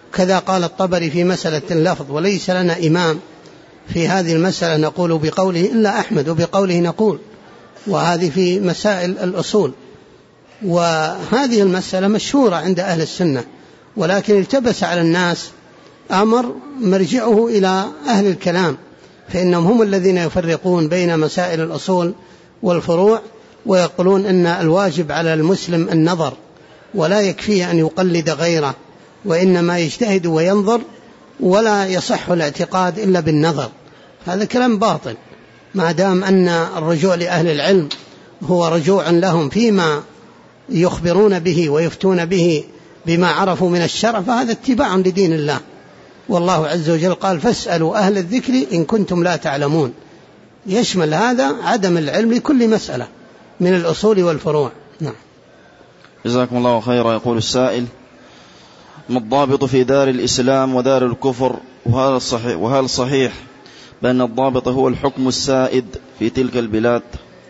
كذا قال الطبري في مسألة اللفظ: وليس لنا إمام في هذه المسألة نقول بقوله إلا أحمد وبقوله نقول. وهذه في مسائل الأصول، وهذه المسألة مشهورة عند أهل السنة، ولكن التبس على الناس أمر مرجعه إلى أهل الكلام، فإنهم هم الذين يفرقون بين مسائل الأصول والفروع، ويقولون أن الواجب على المسلم النظر، ولا يكفيه أن يقلد غيره، وإنما يجتهد وينظر، ولا يصح الاعتقاد إلا بالنظر. هذا كلام باطل، ما دام أن الرجوع لأهل العلم هو رجوع لهم فيما يخبرون به ويفتون به بما عرفوا من الشرع، فهذا اتباع لدين الله. والله عز وجل قال: فاسألوا أهل الذكر إن كنتم لا تعلمون. يشمل هذا عدم العلم لكل مسألة من الأصول والفروع. نعم. جزاكم الله خيرا. يقول السائل: ما الضابط في دار الإسلام ودار الكفر؟ وهل صحيح بأن الضابط هو الحكم السائد في تلك البلاد؟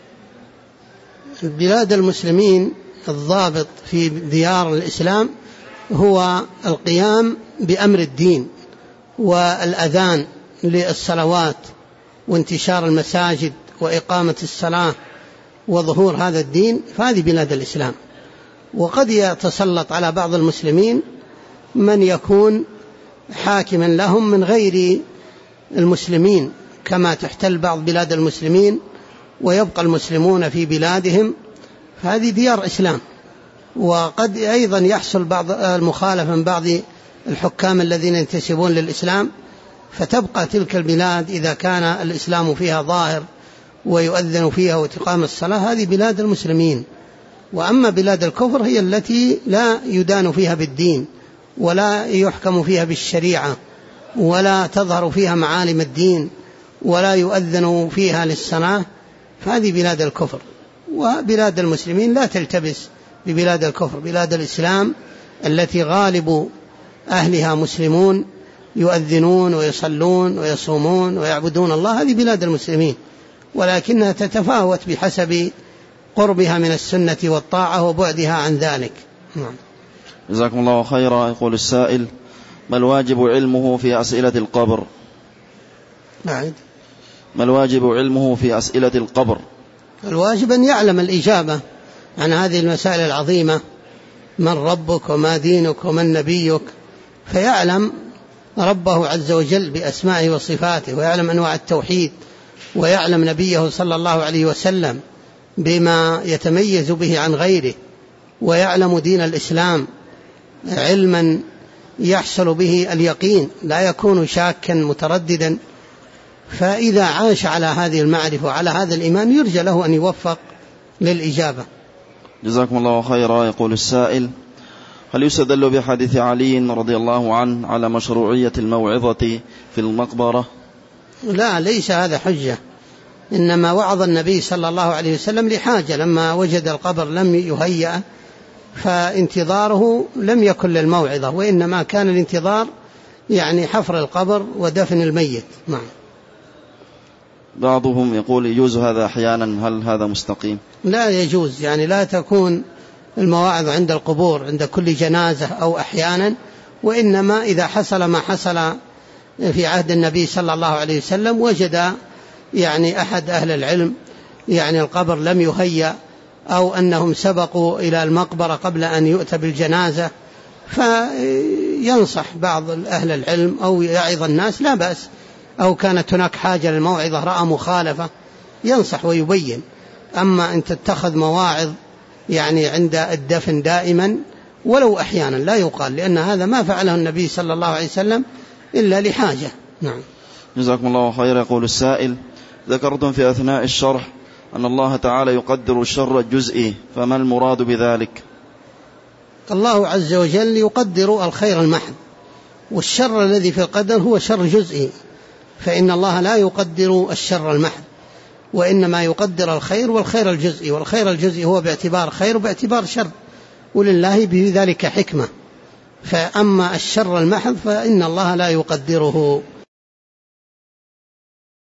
بلاد المسلمين الضابط في ديار الإسلام هو القيام بأمر الدين والأذان للصلوات وانتشار المساجد وإقامة الصلاة وظهور هذا الدين، فهذه بلاد الإسلام. وقد يتسلط على بعض المسلمين من يكون حاكما لهم من غير المسلمين، كما تحتل بعض بلاد المسلمين ويبقى المسلمون في بلادهم، فهذه ديار إسلام. وقد أيضا يحصل بعض المخالفة من بعض الحكام الذين ينتسبون للإسلام، فتبقى تلك البلاد إذا كان الإسلام فيها ظاهر ويؤذن فيها وتقام الصلاة، هذه بلاد المسلمين. وأما بلاد الكفر هي التي لا يدان فيها بالدين ولا يحكم فيها بالشريعة ولا تظهر فيها معالم الدين ولا يؤذن فيها للصلاة، فهذه بلاد الكفر. وبلاد المسلمين لا تلتبس ببلاد الكفر، بلاد الإسلام التي غالب أهلها مسلمون يؤذنون ويصلون ويصومون ويعبدون الله، هذه بلاد المسلمين، ولكنها تتفاوت بحسب قربها من السنة والطاعة وبعدها عن ذلك. نعم. جزاكم الله خيرا. يقول السائل: ما الواجب علمه في أسئلة القبر؟ نعم. ما الواجب علمه في أسئلة القبر؟ الواجب أن يعلم الإجابة عن هذه المسائل العظيمة: من ربك وما دينك ومن نبيك، فيعلم ربه عز وجل بأسمائه وصفاته، ويعلم أنواع التوحيد، ويعلم نبيه صلى الله عليه وسلم بما يتميز به عن غيره، ويعلم دين الإسلام علما يحصل به اليقين، لا يكون شاكا مترددا. فإذا عاش على هذه المعرفة وعلى هذا الإيمان يرجى له أن يوفق للإجابة. جزاكم الله خيرا. يقول السائل: هل يستدل بحديث علي رضي الله عنه على مشروعية الموعظة في المقبرة؟ لا، ليس هذا حجة، إنما وعظ النبي صلى الله عليه وسلم لحاجة، لما وجد القبر لم يهيأ فانتظاره لم يكن للموعظة، وإنما كان الانتظار يعني حفر القبر ودفن الميت. نعم. بعضهم يقول يجوز هذا أحيانا، هل هذا مستقيم؟ لا يجوز، يعني لا تكون المواعظ عند القبور عند كل جنازة أو أحيانا، وإنما إذا حصل ما حصل في عهد النبي صلى الله عليه وسلم، وجد يعني أحد أهل العلم يعني القبر لم يهيأ أو أنهم سبقوا إلى المقبرة قبل أن يؤتى بالجنازة، فينصح بعض أهل العلم أو يعظ الناس، لا بأس. أو كانت هناك حاجة للموعظة رأى مخالفة ينصح ويبين. أما أن تتخذ مواعظ يعني عند الدفن دائما ولو أحيانا لا يقال، لأن هذا ما فعله النبي صلى الله عليه وسلم إلا لحاجة. نعم. جزاكم الله خير. يقول السائل: ذكرتم في أثناء الشرح أن الله تعالى يقدر الشر الجزئي، فما المراد بذلك؟ الله عز وجل يقدر الخير المحض، والشر الذي في القدر هو شر جزئي، فإن الله لا يقدر الشر المحض، وإنما يقدر الخير والخير الجزئي، والخير الجزئي هو باعتبار خير وباعتبار شر، ولله بذلك حكمة. فأما الشر المحض فإن الله لا يقدره